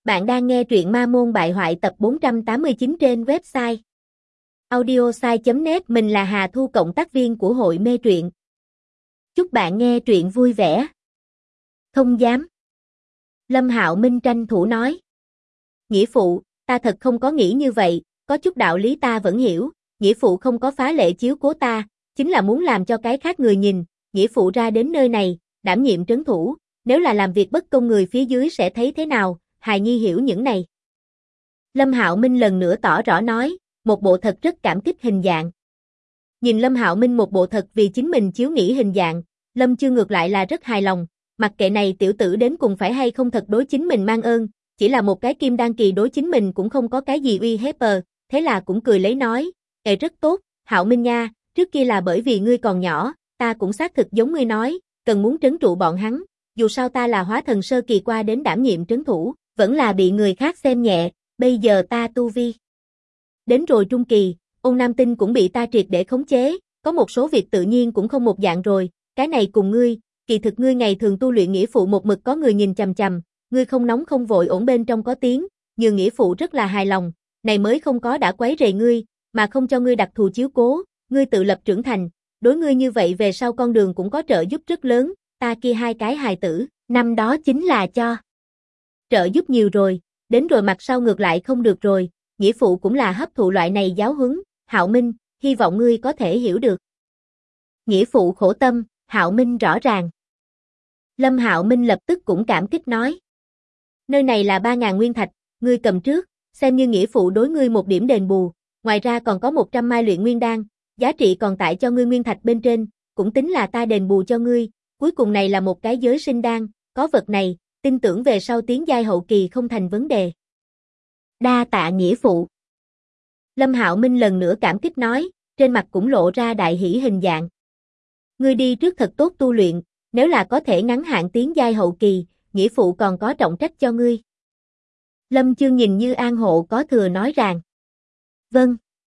Bạn đang nghe truyện Ma Môn Bại Hoại tập 489 trên website audiosai.net. Mình là Hà Thu, cộng tác viên của hội mê truyện. Chúc bạn nghe truyện vui vẻ. Không dám. Lâm Hạo Minh tranh thủ nói. Nghĩa phụ, ta thật không có nghĩ như vậy, có chút đạo lý ta vẫn hiểu. Nghĩa phụ không có phá lệ chiếu cố ta, chính là muốn làm cho cái khác người nhìn. Nghĩa phụ ra đến nơi này, đảm nhiệm trấn thủ, nếu là làm việc bất công người phía dưới sẽ thấy thế nào? Hài Nhi hiểu những này. Lâm Hạo Minh lần nữa tỏ rõ nói, một bộ thật rất cảm kích hình dạng. Nhìn Lâm Hạo Minh một bộ thật vì chính mình chiếu nghĩ hình dạng, Lâm Chương ngược lại là rất hài lòng, mặc kệ này tiểu tử đến cùng phải hay không thật đối chính mình mang ơn, chỉ là một cái kim đan kỳ đối chính mình cũng không có cái gì uy hiếp, thế là cũng cười lấy nói, rất tốt, Hạo Minh nha, trước kia là bởi vì ngươi còn nhỏ, ta cũng xác thực giống ngươi nói, cần muốn trấn trụ bọn hắn, dù sao ta là hóa thần sơ kỳ qua đến đảm nhiệm trấn thủ, vẫn là bị người khác xem nhẹ, bây giờ ta tu vi đến rồi trung kỳ, Ôn Nam Tinh cũng bị ta triệt để khống chế, có một số việc tự nhiên cũng không một dạng rồi, cái này cùng ngươi, kỳ thực ngươi ngày thường tu luyện nghĩa phụ một mực có người nhìn chằm chằm, ngươi không nóng không vội ổn bên trong có tiếng, nhường nghĩa phụ rất là hài lòng, này mới không có đã quấy rầy ngươi, mà không cho ngươi đặc thù chiếu cố, ngươi tự lập trưởng thành, đối ngươi như vậy về sau con đường cũng có trợ giúp rất lớn, ta kia hai cái hài tử, năm đó chính là cho trợ giúp nhiều rồi, đến rồi mặt sau ngược lại không được rồi, nghĩa phụ cũng là hấp thụ loại này giáo huấn, Hạo Minh, hy vọng ngươi có thể hiểu được. Nghĩa phụ khổ tâm, Hạo Minh rõ ràng. Lâm Hạo Minh lập tức cũng cảm kích nói. Nơi này là 3.000 nguyên thạch, ngươi cầm trước, xem như nghĩa phụ đối ngươi một điểm đền bù, ngoài ra còn có 100 mai luyện nguyên đan, giá trị còn tại cho ngươi nguyên thạch bên trên, cũng tính là ta đền bù cho ngươi, cuối cùng này là một cái giới sinh đan, có vật này, tin tưởng về sau tiến giai hậu kỳ không thành vấn đề. Đa tạ nghĩa phụ. Lâm Hạo Minh lần nữa cảm kích nói, trên mặt cũng lộ ra đại hỷ hình dạng. Ngươi đi trước thật tốt tu luyện, nếu là có thể ngắn hạn tiến giai hậu kỳ, nghĩa phụ còn có trọng trách cho ngươi. Lâm Chương nhìn như an hộ có thừa nói rằng. Vâng.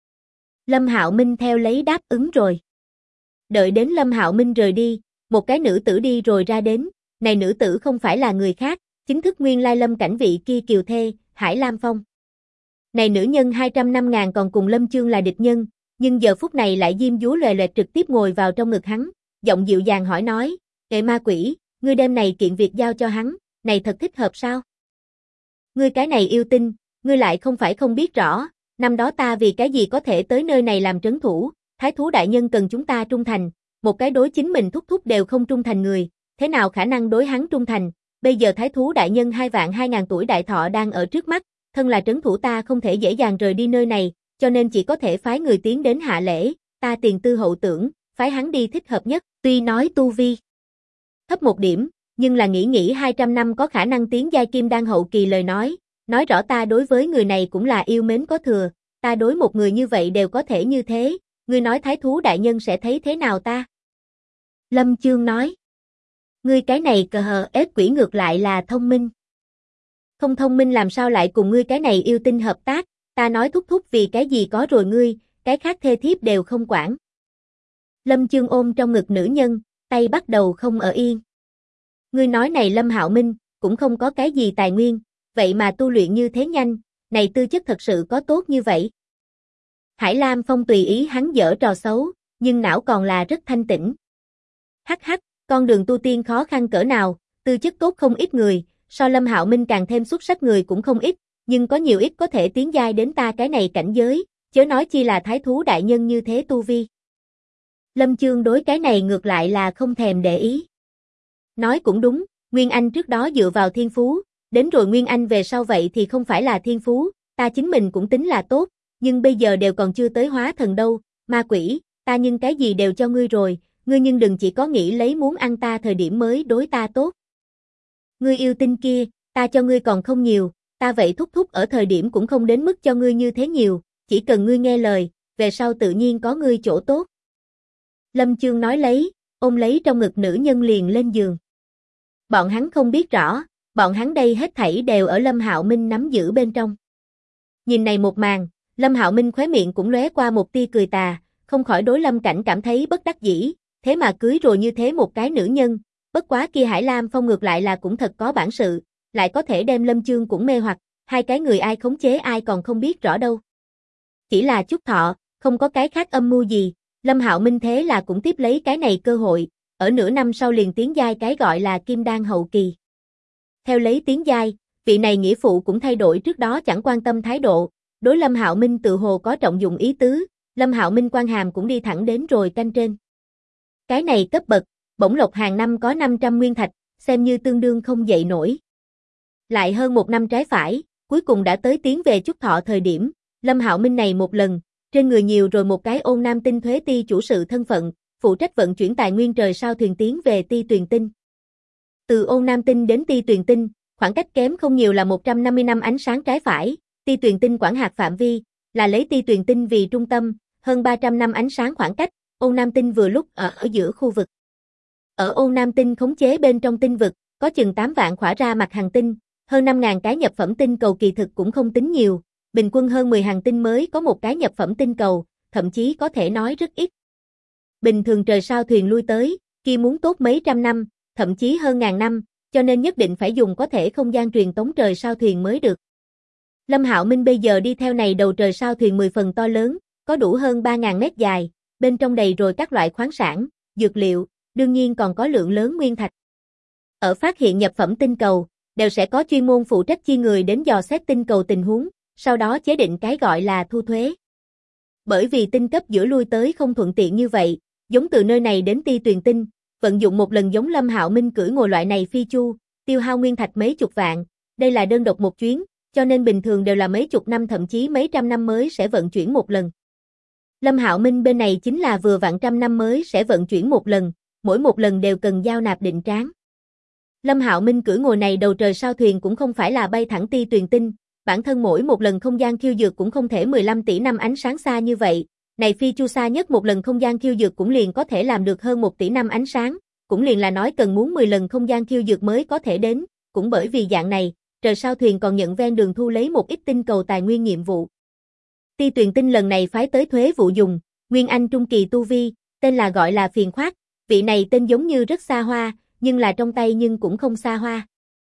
Lâm Hạo Minh theo lấy đáp ứng rồi. Đợi đến Lâm Hạo Minh rời đi, một cái nữ tử đi rồi ra đến, này nữ tử không phải là người khác, chính thức nguyên lai Lâm Cảnh vị kia kiều thê, Hải Lam Phong. Này nữ nhân 200 năm ngàn còn cùng Lâm Chương là địch nhân, nhưng giờ phút này lại diêm dúa loè loẹt trực tiếp ngồi vào trong ngực hắn, giọng dịu dàng hỏi nói, ma quỷ, ngươi đem này kiện việc giao cho hắn, này thật thích hợp sao? Ngươi cái này yêu tinh, ngươi lại không phải không biết rõ, năm đó ta vì cái gì có thể tới nơi này làm trấn thủ, thái thú đại nhân cần chúng ta trung thành, một cái đối chính mình thúc thúc đều không trung thành người, thế nào khả năng đối hắn trung thành, bây giờ thái thú đại nhân 2.200.000 tuổi đại thọ đang ở trước mắt, thân là trấn thủ ta không thể dễ dàng rời đi nơi này, cho nên chỉ có thể phái người tiến đến hạ lễ, ta tiền tư hậu tưởng, phái hắn đi thích hợp nhất, tuy nói tu vi thấp một điểm, nhưng là nghĩ 200 năm có khả năng tiến giai kim đan hậu kỳ lời nói rõ ta đối với người này cũng là yêu mến có thừa, ta đối một người như vậy đều có thể như thế, ngươi nói thái thú đại nhân sẽ thấy thế nào ta? Lâm Chương nói. Ngươi cái này cờ hờ ết quỷ ngược lại là thông minh. Không thông minh làm sao lại cùng ngươi cái này yêu tinh hợp tác, ta nói thúc thúc vì cái gì có rồi ngươi, cái khác thê thiếp đều không quản. Lâm Chương ôm trong ngực nữ nhân, tay bắt đầu không ở yên. Ngươi nói này Lâm Hạo Minh, cũng không có cái gì tài nguyên, vậy mà tu luyện như thế nhanh, này tư chất thật sự có tốt như vậy. Hải Lam Phong tùy ý hắn giở trò xấu, nhưng não còn là rất thanh tĩnh. Hắc hắc, con đường tu tiên khó khăn cỡ nào, tư chất tốt không ít người, so Lâm Hạo Minh càng thêm xuất sắc người cũng không ít, nhưng có nhiều ít có thể tiến giai đến ta cái này cảnh giới, chớ nói chi là thái thú đại nhân như thế tu vi. Lâm Chương đối cái này ngược lại là không thèm để ý. Nói cũng đúng, Nguyên Anh trước đó dựa vào thiên phú, đến rồi Nguyên Anh về sau vậy thì không phải là thiên phú, ta chính mình cũng tính là tốt, nhưng bây giờ đều còn chưa tới hóa thần đâu, ma quỷ, ta nhưng cái gì đều cho ngươi rồi, ngươi nhưng đừng chỉ có nghĩ lấy muốn ăn ta thời điểm mới đối ta tốt. Ngươi yêu tinh kia, ta cho ngươi còn không nhiều, ta vậy thúc thúc ở thời điểm cũng không đến mức cho ngươi như thế nhiều, chỉ cần ngươi nghe lời, về sau tự nhiên có ngươi chỗ tốt. Lâm Chương nói lấy, ôm lấy trong ngực nữ nhân liền lên giường. Bọn hắn không biết rõ, bọn hắn đây hết thảy đều ở Lâm Hạo Minh nắm giữ bên trong. Nhìn này một màn, Lâm Hạo Minh khóe miệng cũng lóe qua một tia cười tà, không khỏi đối Lâm Cảnh cảm thấy bất đắc dĩ, thế mà cưới rồi như thế một cái nữ nhân, bất quá kia Hải Lam Phong ngược lại là cũng thật có bản sự, lại có thể đem Lâm Chương cũng mê hoặc, hai cái người ai khống chế ai còn không biết rõ đâu. Chỉ là Trúc Thọ, không có cái khác âm mưu gì, Lâm Hạo Minh thế là cũng tiếp lấy cái này cơ hội, ở nửa năm sau liền tiến giai cái gọi là Kim Đan hậu kỳ. Theo lấy tiến giai, vị này nghĩa phụ cũng thay đổi trước đó chẳng quan tâm thái độ, đối Lâm Hạo Minh tự hồ có trọng dụng ý tứ, Lâm Hạo Minh quan hàm cũng đi thẳng đến rồi canh trên. Cái này cấp bậc, bổng lộc hàng năm có 500 nguyên thạch, xem như tương đương không dậy nổi. Lại hơn một năm trái phải, cuối cùng đã tới tiến về Trúc Thọ thời điểm, Lâm Hạo Minh này một lần, trên người nhiều rồi một cái Ôn Nam Tinh thuế ti chủ sự thân phận, phụ trách vận chuyển tài nguyên trời sao thuyền tiến về Ti Tuyền Tinh. Từ Ôn Nam Tinh đến Ti Tuyền Tinh, khoảng cách kém không nhiều là 150 năm ánh sáng trái phải, Ti Tuyền Tinh quản hạt phạm vi, là lấy Ti Tuyền Tinh vì trung tâm, hơn 300 năm ánh sáng khoảng cách, Ôn Nam Tinh vừa lúc ở giữa khu vực. Ở Ôn Nam Tinh khống chế bên trong tinh vực, có chừng 8 vạn khỏa ra mặt hành tinh, hơn 5.000 cái nhập phẩm tinh cầu kỳ thực cũng không tính nhiều, bình quân hơn 10 hành tinh mới có một cái nhập phẩm tinh cầu, thậm chí có thể nói rất ít. Bình thường trời sao thuyền lui tới, kia muốn tốt mấy trăm năm, thậm chí hơn ngàn năm, cho nên nhất định phải dùng có thể không gian truyền tống trời sao thuyền mới được. Lâm Hạo Minh bây giờ đi theo này đầu trời sao thuyền 10 phần to lớn, có đủ hơn 3.000 mét dài, bên trong đầy rồi các loại khoáng sản, dược liệu, đương nhiên còn có lượng lớn nguyên thạch. Ở phát hiện nhập phẩm tinh cầu, đều sẽ có chuyên môn phụ trách chi người đến dò xét tinh cầu tình huống, sau đó chế định cái gọi là thu thuế. Bởi vì tinh cấp giữa lui tới không thuận tiện như vậy, giống từ nơi này đến Ti Tuyền Tinh, vận dụng một lần giống Lâm Hạo Minh cưỡi ngồi loại này phi chu, tiêu hao nguyên thạch mấy chục vạn, đây là đơn độc một chuyến, cho nên bình thường đều là mấy chục năm thậm chí mấy trăm năm mới sẽ vận chuyển một lần. Lâm Hạo Minh bên này chính là vừa vặn trăm năm mới sẽ vận chuyển một lần, mỗi một lần đều cần giao nạp định tráng. Lâm Hạo Minh cưỡi ngồi này đầu trời sao thuyền cũng không phải là bay thẳng Ti Tuyền Tinh, bản thân mỗi một lần không gian khiêu dược cũng không thể 15 tỷ năm ánh sáng xa như vậy, này phi chu xa nhất một lần không gian khiêu dược cũng liền có thể làm được hơn 1 tỷ năm ánh sáng, cũng liền là nói cần muốn 10 lần không gian khiêu dược mới có thể đến, cũng bởi vì dạng này, trời sao thuyền còn nhận ven đường thu lấy một ít tinh cầu tài nguyên nhiệm vụ. Ti Tuyền Tinh lần này phái tới thuế vụ dùng, Nguyên Anh trung kỳ tu vi, tên là gọi là Phiền Khoát, vị này tên giống như rất xa hoa, nhưng là trong tay nhưng cũng không xa hoa.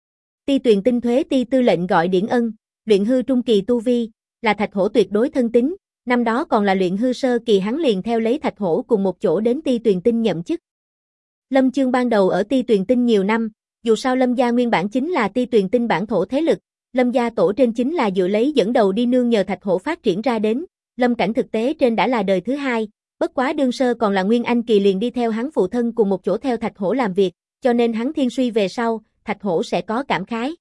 Ti Tuyền Tinh thuế ti tư lệnh gọi Điển Ân, luyện hư trung kỳ tu vi, là thạch hổ tuyệt đối thân tín, năm đó còn là luyện hư sơ kỳ hắn liền theo lấy thạch hổ cùng một chỗ đến Ti Tuyền Tinh nhậm chức. Lâm Chương ban đầu ở Ti Tuyền Tinh nhiều năm, dù sao Lâm gia nguyên bản chính là Ti Tuyền Tinh bản thổ thế lực, Lâm gia tổ trên chính là dựa lấy dẫn đầu đi nương nhờ thạch hổ phát triển ra đến, Lâm Cảnh thực tế trên đã là đời thứ hai, bất quá đương sơ còn là Nguyên Anh kỳ liền đi theo hắn phụ thân cùng một chỗ theo thạch hổ làm việc, cho nên hắn thiên suy về sau, thạch hổ sẽ có cảm khái.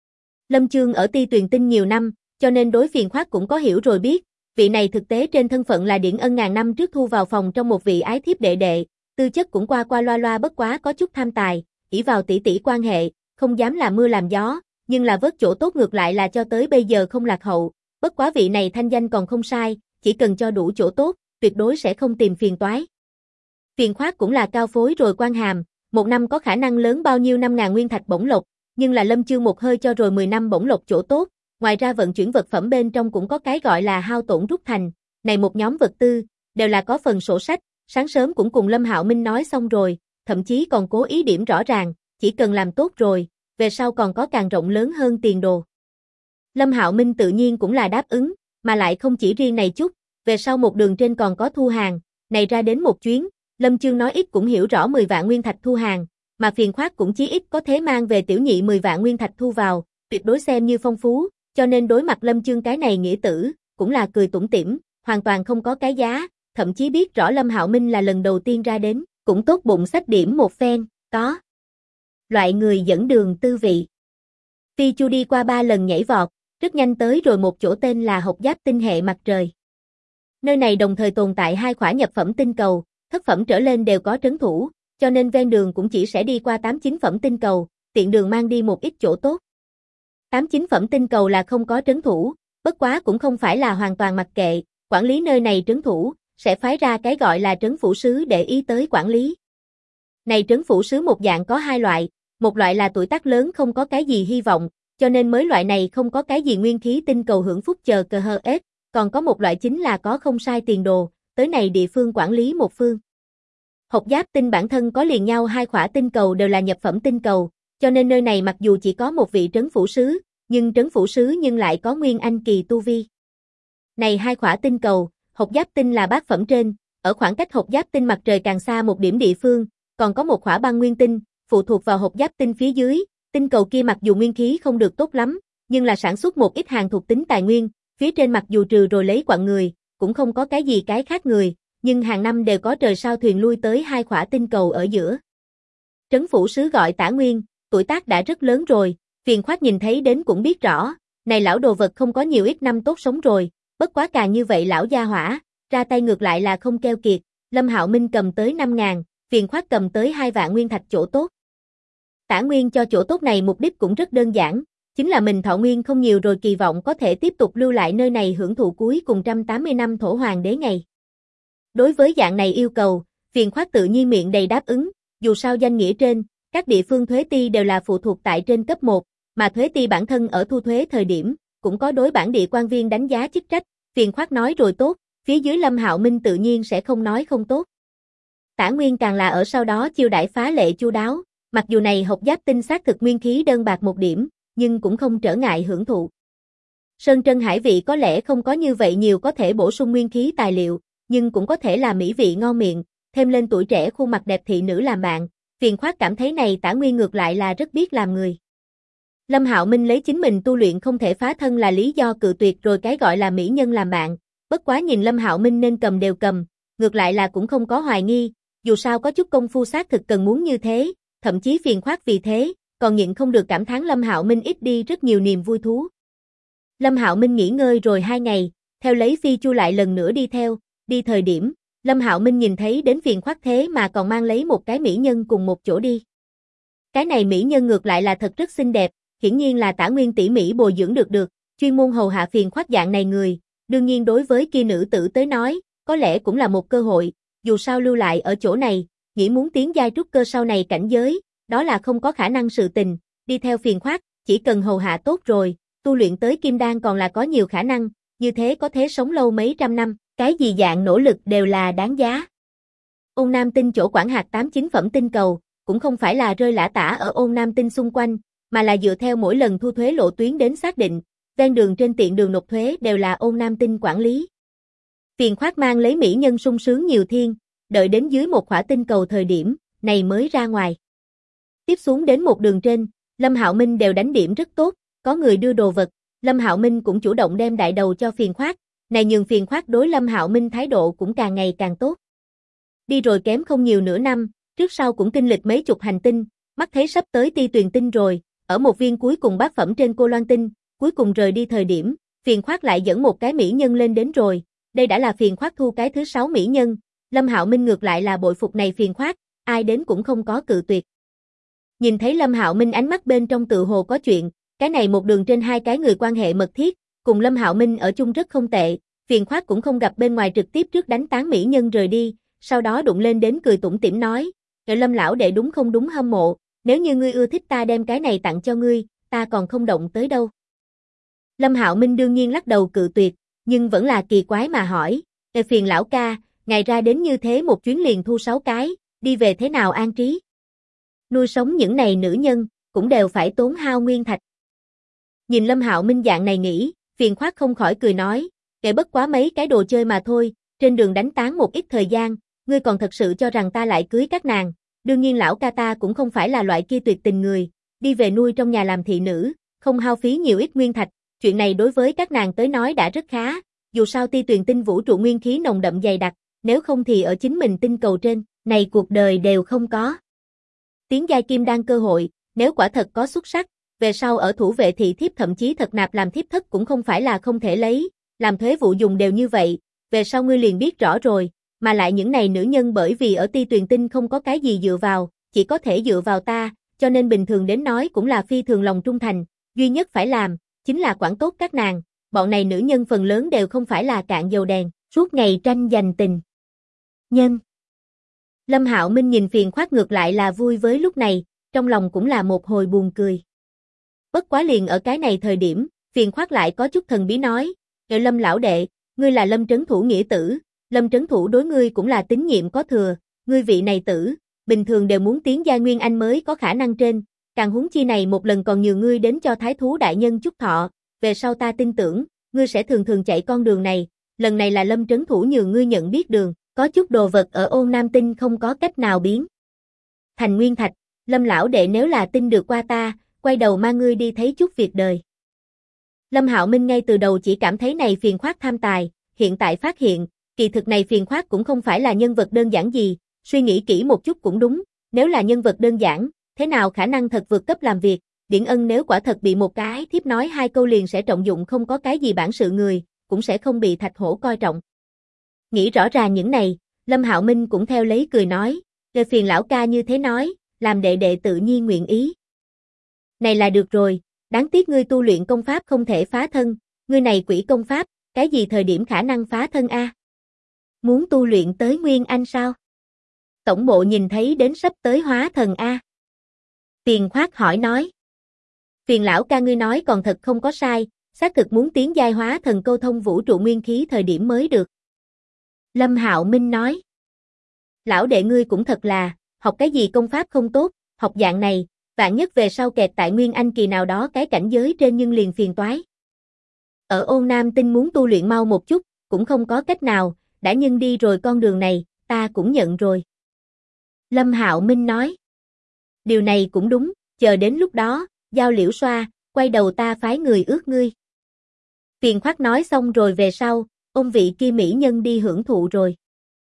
Lâm Chương ở Ti Tuyền Tinh nhiều năm, cho nên đối Phiền Khoát cũng có hiểu rồi biết, vị này thực tế trên thân phận là Điển Ân ngàn năm trước thu vào phòng trong một vị ái thiếp đệ đệ, tư chất cũng qua qua loa loa bất quá có chút tham tài, ỷ vào tỷ tỷ quan hệ, không dám làm mưa làm gió, nhưng là vớt chỗ tốt ngược lại là cho tới bây giờ không lạc hậu, bất quá vị này thanh danh còn không sai, chỉ cần cho đủ chỗ tốt, tuyệt đối sẽ không tìm phiền toái. Phiền Khoát cũng là cao phối rồi quan hàm, một năm có khả năng lớn bao nhiêu 5.000 nguyên thạch bổng lộc, nhưng là Lâm Chương một hơi cho rồi 10 năm bổng lộc chỗ tốt, ngoài ra vận chuyển vật phẩm bên trong cũng có cái gọi là hao tổn rút thành, này một nhóm vật tư, đều là có phần sổ sách, sáng sớm cũng cùng Lâm Hạo Minh nói xong rồi, thậm chí còn cố ý điểm rõ ràng, chỉ cần làm tốt rồi, về sau còn có càng rộng lớn hơn tiền đồ. Lâm Hạo Minh tự nhiên cũng là đáp ứng, mà lại không chỉ riêng này chút, về sau một đường trên còn có thu hàng, này ra đến một chuyến, Lâm Chương nói ít cũng hiểu rõ 10 vạn nguyên thạch thu hàng, mà Phiền Khoát cũng chí ít có thế mang về tiểu nhị 10 vạn nguyên thạch thu vào, tuyệt đối xem như phong phú, cho nên đối mặt Lâm Chương cái này nghĩa tử, cũng là cười tủm tỉm, hoàn toàn không có cái giá, thậm chí biết rõ Lâm Hạo Minh là lần đầu tiên ra đến, cũng tốt bụng xách điểm một phen, có loại người dẫn đường tư vị. Phi chu đi qua 3 lần nhảy vọt, rất nhanh tới rồi một chỗ tên là Hộc Giáp tinh hệ mặt trời. Nơi này đồng thời tồn tại 2 khỏa nhập phẩm tinh cầu, thất phẩm trở lên đều có trấn thủ, cho nên ven đường cũng chỉ sẽ đi qua 8-9 phẩm tinh cầu, tiện đường mang đi một ít chỗ tốt. 8-9 phẩm tinh cầu là không có trấn thủ, bất quá cũng không phải là hoàn toàn mặc kệ, quản lý nơi này trấn thủ, sẽ phái ra cái gọi là trấn phủ sứ để ý tới quản lý. Này trấn phủ sứ một dạng có 2 loại, một loại là tuổi tác lớn không có cái gì hy vọng, cho nên mới loại này không có cái gì nguyên khí tinh cầu hưởng phúc chờ cờ hờ ết, còn có một loại chính là có không sai tiền đồ, tới này địa phương quản lý một phương. Hộc Giáp tinh bản thân có liền nhau 2 khỏa tinh cầu đều là nhập phẩm tinh cầu, Cho nên nơi này mặc dù chỉ có một vị trấn phủ sứ, nhưng trấn phủ sứ nhưng lại có nguyên anh kỳ tu vi. Này hai khỏa tinh cầu, Hột Giáp tinh là bát phẩm trên, ở khoảng cách Hột Giáp tinh mặt trời càng xa một điểm địa phương, còn có một khỏa băng nguyên tinh, phụ thuộc vào Hột Giáp tinh phía dưới. Tinh cầu kia mặc dù nguyên khí không được tốt lắm, nhưng là sản xuất một ít hàng thuộc tính tài nguyên, phía trên mặc dù trừ rồi lấy quặng người, cũng không có cái gì cái khác người, nhưng hàng năm đều có trời sao thuyền lui tới hai khỏa tinh cầu ở giữa. Trấn phủ sứ gọi Tả Nguyên, tuổi tác đã rất lớn rồi, Phiền Khoát nhìn thấy đến cũng biết rõ, này lão đồ vật không có nhiều ít năm tốt sống rồi, bất quá càng như vậy lão gia hỏa, ra tay ngược lại là không keo kiệt, Lâm Hạo Minh cầm tới 5.000, Phiền Khoát cầm tới 2 vạn nguyên thạch chỗ tốt. Tả Nguyên cho chỗ tốt này mục đích cũng rất đơn giản, chính là mình thọ nguyên không nhiều rồi kỳ vọng có thể tiếp tục lưu lại nơi này hưởng thụ cuối cùng 180 năm thổ hoàng đế ngày. Đối với dạng này yêu cầu, Phiền Khoát tự nhiên miệng đầy đáp ứng, dù sao danh nghĩa trên, các địa phương thuế ti đều là phụ thuộc tại trên cấp 1, mà thuế ti bản thân ở thu thuế thời điểm, cũng có đối bản địa quan viên đánh giá chức trách, Phiền Khoát nói rồi tốt, phía dưới Lâm Hạo Minh tự nhiên sẽ không nói không tốt. Tả Nguyên càng là ở sau đó chiêu đãi phá lệ chu đáo, mặc dù này Hột Giáp tinh xác thực nguyên khí đơn bạc một điểm, nhưng cũng không trở ngại hưởng thụ. Sơn Trân Hải vị có lẽ không có như vậy nhiều có thể bổ sung nguyên khí tài liệu, nhưng cũng có thể là mỹ vị ngon miệng, thêm lên tuổi trẻ khuôn mặt đẹp thị nữ làm bạn, Phiền Khoát cảm thấy này Tả Nguyên ngược lại là rất biết làm người. Lâm Hạo Minh lấy chính mình tu luyện không thể phá thân là lý do cự tuyệt rồi cái gọi là mỹ nhân làm bạn, bất quá nhìn Lâm Hạo Minh nên cầm đều cầm, ngược lại là cũng không có hoài nghi, dù sao có chút công phu xác thực cần muốn như thế, thậm chí Phiền Khoát vì thế, còn nhịn không được cảm thán Lâm Hạo Minh ít đi rất nhiều niềm vui thú. Lâm Hạo Minh nghỉ ngơi rồi 2 ngày, theo lấy Phi Chu lại lần nữa đi theo, đi thời điểm, Lâm Hạo Minh nhìn thấy đến Phiền Khoát thế mà còn mang lấy một cái mỹ nhân cùng một chỗ đi. Cái này mỹ nhân ngược lại là thật rất xinh đẹp, hiển nhiên là Tả Nguyên tỉ mỉ bồi dưỡng được, chuyên môn hầu hạ Phiền Khoát dạng này người, đương nhiên đối với kia nữ tử tới nói, có lẽ cũng là một cơ hội, dù sao lưu lại ở chỗ này, nghĩ muốn tiến giai trúc cơ sau này cảnh giới, đó là không có khả năng sự tình, đi theo Phiền Khoát, chỉ cần hầu hạ tốt rồi, tu luyện tới kim đan còn là có nhiều khả năng, như thế có thể sống lâu mấy trăm năm, cái gì dạng nỗ lực đều là đáng giá. Ôn Nam Tinh chỗ quản hạt 8-9 phẩm tinh cầu, cũng không phải là rơi lả tả ở Ôn Nam Tinh xung quanh, mà là dựa theo mỗi lần thu thuế lộ tuyến đến xác định, ven đường trên tiện đường nộp thuế đều là Ôn Nam Tinh quản lý. Phiền Khoát mang lấy mỹ nhân sung sướng nhiều thiên, đợi đến dưới một khỏa tinh cầu thời điểm, này mới ra ngoài. Tiếp xuống đến một đường trên, Lâm Hạo Minh đều đánh điểm rất tốt, có người đưa đồ vật, Lâm Hạo Minh cũng chủ động đem đại đầu cho Phiền Khoát, này nhường Phiền Khoát đối Lâm Hạo Minh thái độ cũng càng ngày càng tốt. Đi rồi kém không nhiều nửa năm, trước sau cũng kinh lịch mấy chục hành tinh, mắt thấy sắp tới Ti Tuyền tinh rồi, ở một viên cuối cùng bát phẩm trên Cô Loan tinh, cuối cùng rời đi thời điểm, Phiền Khoát lại dẫn một cái mỹ nhân lên đến rồi, đây đã là Phiền Khoát thu cái thứ 6 mỹ nhân, Lâm Hạo Minh ngược lại là bội phục này Phiền Khoát, ai đến cũng không có cự tuyệt. Nhìn thấy Lâm Hạo Minh ánh mắt bên trong tự hồ có chuyện, cái này một đường trên hai cái người quan hệ mật thiết, cùng Lâm Hạo Minh ở chung rất không tệ, Phiền Khoát cũng không gặp bên ngoài trực tiếp trước đánh tán mỹ nhân rời đi, sau đó đụng lên đến cười tủm tỉm nói, Lâm lão đệ đúng không đúng hâm mộ, nếu như ngươi ưa thích ta đem cái này tặng cho ngươi, ta còn không động tới đâu. Lâm Hạo Minh đương nhiên lắc đầu cự tuyệt, nhưng vẫn là kỳ quái mà hỏi, Phiền lão ca, ngài ra đến như thế một chuyến liền thu 6 cái, đi về thế nào an trí? Nuôi sống những này nữ nhân, cũng đều phải tốn hao nguyên thạch. Nhìn Lâm Hạo Minh dạng này nghĩ, Phiền Khoát không khỏi cười nói, kể bất quá mấy cái đồ chơi mà thôi, trên đường đánh tán một ít thời gian, ngươi còn thật sự cho rằng ta lại cưới các nàng, đương nhiên lão ca ta cũng không phải là loại kia tuyệt tình người, đi về nuôi trong nhà làm thị nữ, không hao phí nhiều ít nguyên thạch, chuyện này đối với các nàng tới nói đã rất khá, dù sao Ti Tuyền tinh vũ trụ nguyên khí nồng đậm dày đặc, nếu không thì ở chính mình tinh cầu trên, này cuộc đời đều không có. Tiến giai kim đan cơ hội, nếu quả thật có xuất sắc, về sau ở thủ vệ thị thiếp thậm chí thật nạp làm thiếp thất cũng không phải là không thể lấy, làm thuế vụ dùng đều như vậy, về sau ngươi liền biết rõ rồi, mà lại những này nữ nhân bởi vì ở Ti Tuyền tinh không có cái gì dựa vào, chỉ có thể dựa vào ta, cho nên bình thường đến nói cũng là phi thường lòng trung thành, duy nhất phải làm, chính là quản tốt các nàng, bọn này nữ nhân phần lớn đều không phải là cạn dầu đèn, suốt ngày tranh giành tình. Nhân. Lâm Hạo Minh nhìn Phiền Khoát ngược lại là vui với lúc này, trong lòng cũng là một hồi buồn cười. Bất quá liền ở cái này thời điểm, Phiền Khoát lại có chút thần bí nói, Lâm lão đệ, ngươi là Lâm trấn thủ nghĩa tử, Lâm trấn thủ đối ngươi cũng là tín nhiệm có thừa, ngươi vị này tử, bình thường đều muốn tiến giai nguyên anh mới có khả năng trên, càng huống chi này một lần còn nhường ngươi đến cho thái thú đại nhân chúc thọ, về sau ta tin tưởng, ngươi sẽ thường thường chạy con đường này, lần này là Lâm trấn thủ nhường ngươi nhận biết đường, có chút đồ vật ở Ôn Nam Tinh không có cách nào biến thành nguyên thạch, Lâm lão đệ nếu là tin được qua ta, quay đầu mang ngươi đi thấy chút việc đời. Lâm Hạo Minh ngay từ đầu chỉ cảm thấy này phiền khoát tham tài, hiện tại phát hiện, kỳ thực này phiền khoát cũng không phải là nhân vật đơn giản gì, suy nghĩ kỹ một chút cũng đúng, nếu là nhân vật đơn giản, thế nào khả năng thật vượt cấp làm việc, Điển Ân nếu quả thật bị một cái thiếp nói hai câu liền sẽ trọng dụng không có cái gì bản sự người, cũng sẽ không bị Thạch Hổ coi trọng. Nghĩ rõ ràng những này, Lâm Hạo Minh cũng theo lấy cười nói, "Về phiền lão ca như thế nói, làm đệ đệ tự nhiên nguyện ý." "Này là được rồi, đáng tiếc ngươi tu luyện công pháp không thể phá thân, ngươi này quỷ công pháp, cái gì thời điểm khả năng phá thân a? Muốn tu luyện tới Nguyên Anh sao? Tổng bộ nhìn thấy đến sắp tới hóa thần a?" Tiền Khoát hỏi nói. "Phiền lão ca ngươi nói còn thật không có sai, xác thực muốn tiến giai hóa thần câu thông vũ trụ nguyên khí thời điểm mới được." Lâm Hạo Minh nói. "Lão đệ ngươi cũng thật là, học cái gì công pháp không tốt, học dạng này, vạn nhất về sau kẹt tại Nguyên Anh kỳ nào đó cái cảnh giới trên nhưng liền phiền toái. Ở Ôn Nam Tinh muốn tu luyện mau một chút, cũng không có cách nào, đã nhân đi rồi con đường này, ta cũng nhận rồi." Lâm Hạo Minh nói. "Điều này cũng đúng, chờ đến lúc đó, giao liễu xoa, quay đầu ta phái người ước ngươi." Tiền Khoát nói xong rồi về sau, ôm vị kia mỹ nhân đi hưởng thụ rồi.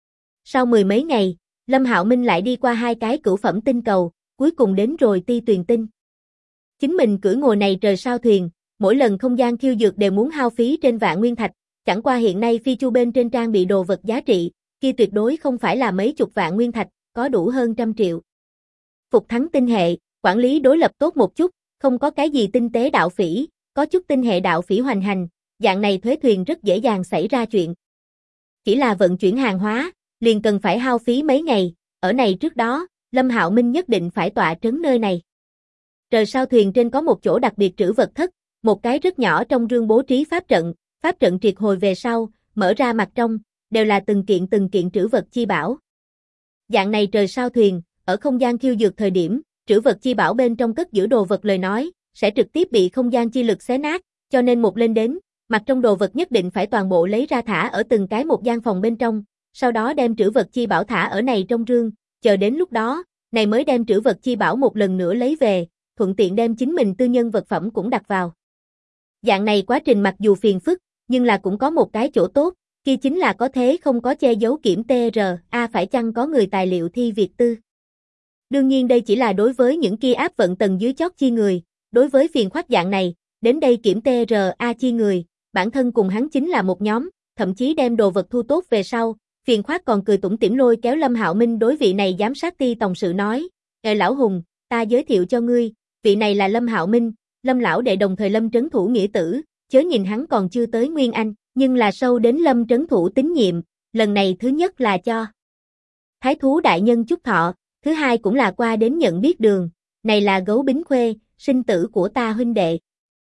Sau mười mấy ngày, Lâm Hạo Minh lại đi qua hai cái cửu phẩm tinh cầu, cuối cùng đến rồi Ti Tuyền Tinh. Chính mình cưỡi ngồi này trời sao thuyền, mỗi lần không gian khiêu dược đều muốn hao phí trên vạn nguyên thạch, chẳng qua hiện nay phi chu bên trên trang bị đồ vật giá trị, kia tuyệt đối không phải là mấy chục vạn nguyên thạch, có đủ hơn 100 triệu. Phục thắng tinh hệ, quản lý đối lập tốt một chút, không có cái gì tinh tế đạo phỉ, có chút tinh hệ đạo phỉ hoành hành, dạng này thuế thuyền rất dễ dàng xảy ra chuyện. Chỉ là vận chuyển hàng hóa, liền cần phải hao phí mấy ngày, ở này trước đó, Lâm Hạo Minh nhất định phải tọa trấn nơi này. Trời sao thuyền trên có một chỗ đặc biệt trữ vật thất, một cái rất nhỏ trong rương bố trí pháp trận triệt hồi về sau, mở ra mặt trong, đều là từng kiện trữ vật chi bảo. Dạng này trời sao thuyền, ở không gian khiêu dược thời điểm, trữ vật chi bảo bên trong cất giữ đồ vật lời nói, sẽ trực tiếp bị không gian chi lực xé nát, cho nên một lên đến, mặt trong đồ vật nhất định phải toàn bộ lấy ra thả ở từng cái một gian phòng bên trong, sau đó đem trữ vật chi bảo thả ở này trong rương, chờ đến lúc đó, này mới đem trữ vật chi bảo một lần nữa lấy về, thuận tiện đem chính mình tư nhân vật phẩm cũng đặt vào. Dạng này quá trình mặc dù phiền phức, nhưng là cũng có một cái chỗ tốt, kia chính là có thế không có che giấu kiểm TRA phải chăng có người tài liệu thi việc tư. Đương nhiên đây chỉ là đối với những kia áp vận tầng dưới chót chi người, đối với phiền khoát dạng này, đến đây kiểm TRA chi người, bản thân cùng hắn chính là một nhóm, thậm chí đem đồ vật thu tốt về sau, phiền khoát còn cười tủm tỉm lôi kéo Lâm Hạo Minh đối vị này giám sát ti tổng sự nói, lão Hùng, ta giới thiệu cho ngươi, vị này là Lâm Hạo Minh, Lâm lão đệ đồng thời Lâm trấn thủ nghĩa tử, chớ nhìn hắn còn chưa tới Nguyên Anh, nhưng là sâu đến Lâm trấn thủ tín nhiệm, lần này thứ nhất là cho thái thú đại nhân chúc thọ, thứ hai cũng là qua đến nhận biết đường, này là Gấu Bính Khuê, sinh tử của ta huynh đệ.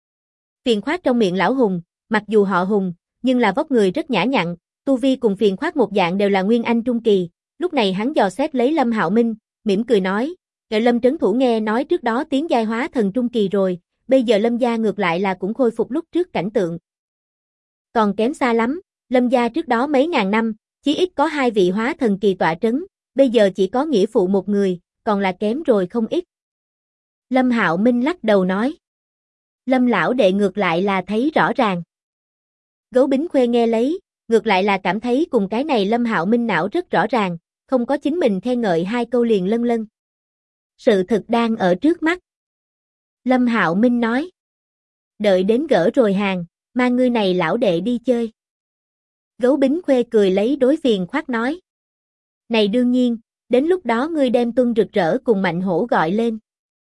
Phiền khoát trong miệng lão Hùng, mặc dù họ Hùng, nhưng là vóc người rất nhã nhặn, tu vi cùng phiền khoát một dạng đều là Nguyên Anh trung kỳ, lúc này hắn dò xét lấy Lâm Hạo Minh, mỉm cười nói, Lâm trấn thủ nghe nói trước đó tiến giai hóa thần trung kỳ rồi, bây giờ Lâm gia ngược lại là cũng khôi phục lúc trước cảnh tượng. Còn kém xa lắm, Lâm gia trước đó mấy ngàn năm, chí ít có 2 vị hóa thần kỳ tọa trấn, bây giờ chỉ có nghĩa phụ một người, còn là kém rồi không ít. Lâm Hạo Minh lắc đầu nói. Lâm lão đệ ngược lại là thấy rõ ràng. Gấu Bính Khuê nghe lấy, ngược lại là cảm thấy cùng cái này Lâm Hạo Minh não rất rõ ràng, không có chính mình khen ngợi 2 câu liền lân lân. Sự thực đang ở trước mắt. Lâm Hạo Minh nói. Đợi đến gỡ rồi hàng, mang ngươi này lão đệ đi chơi. Gấu Bính Khuê cười lấy đối phiền khoát nói. Này đương nhiên, đến lúc đó ngươi đem Tuân Rực Rỡ cùng Mạnh Hổ gọi lên.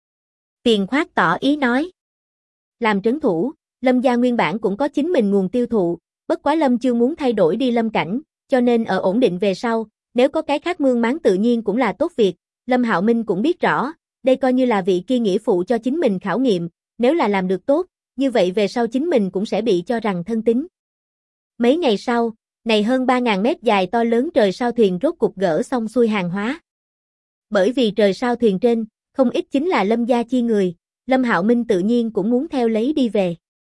Phiền khoát tỏ ý nói. Làm trấn thủ, Lâm gia nguyên bản cũng có chính mình nguồn tiêu thụ, bất quá Lâm chưa muốn thay đổi đi Lâm cảnh, cho nên ở ổn định về sau, nếu có cái khác mương máng tự nhiên cũng là tốt việc. Lâm Hạo Minh cũng biết rõ, đây coi như là vị kia nghĩa phụ cho chính mình khảo nghiệm, nếu là làm được tốt, như vậy về sau chính mình cũng sẽ bị cho rằng thân tín. Mấy ngày sau, này hơn 3.000 mét dài to lớn trời sao thuyền rốt cục gỡ xong xuôi hàng hóa. Bởi vì trời sao thuyền trên, không ít chính là Lâm gia chi người, Lâm Hạo Minh tự nhiên cũng muốn theo lấy đi về.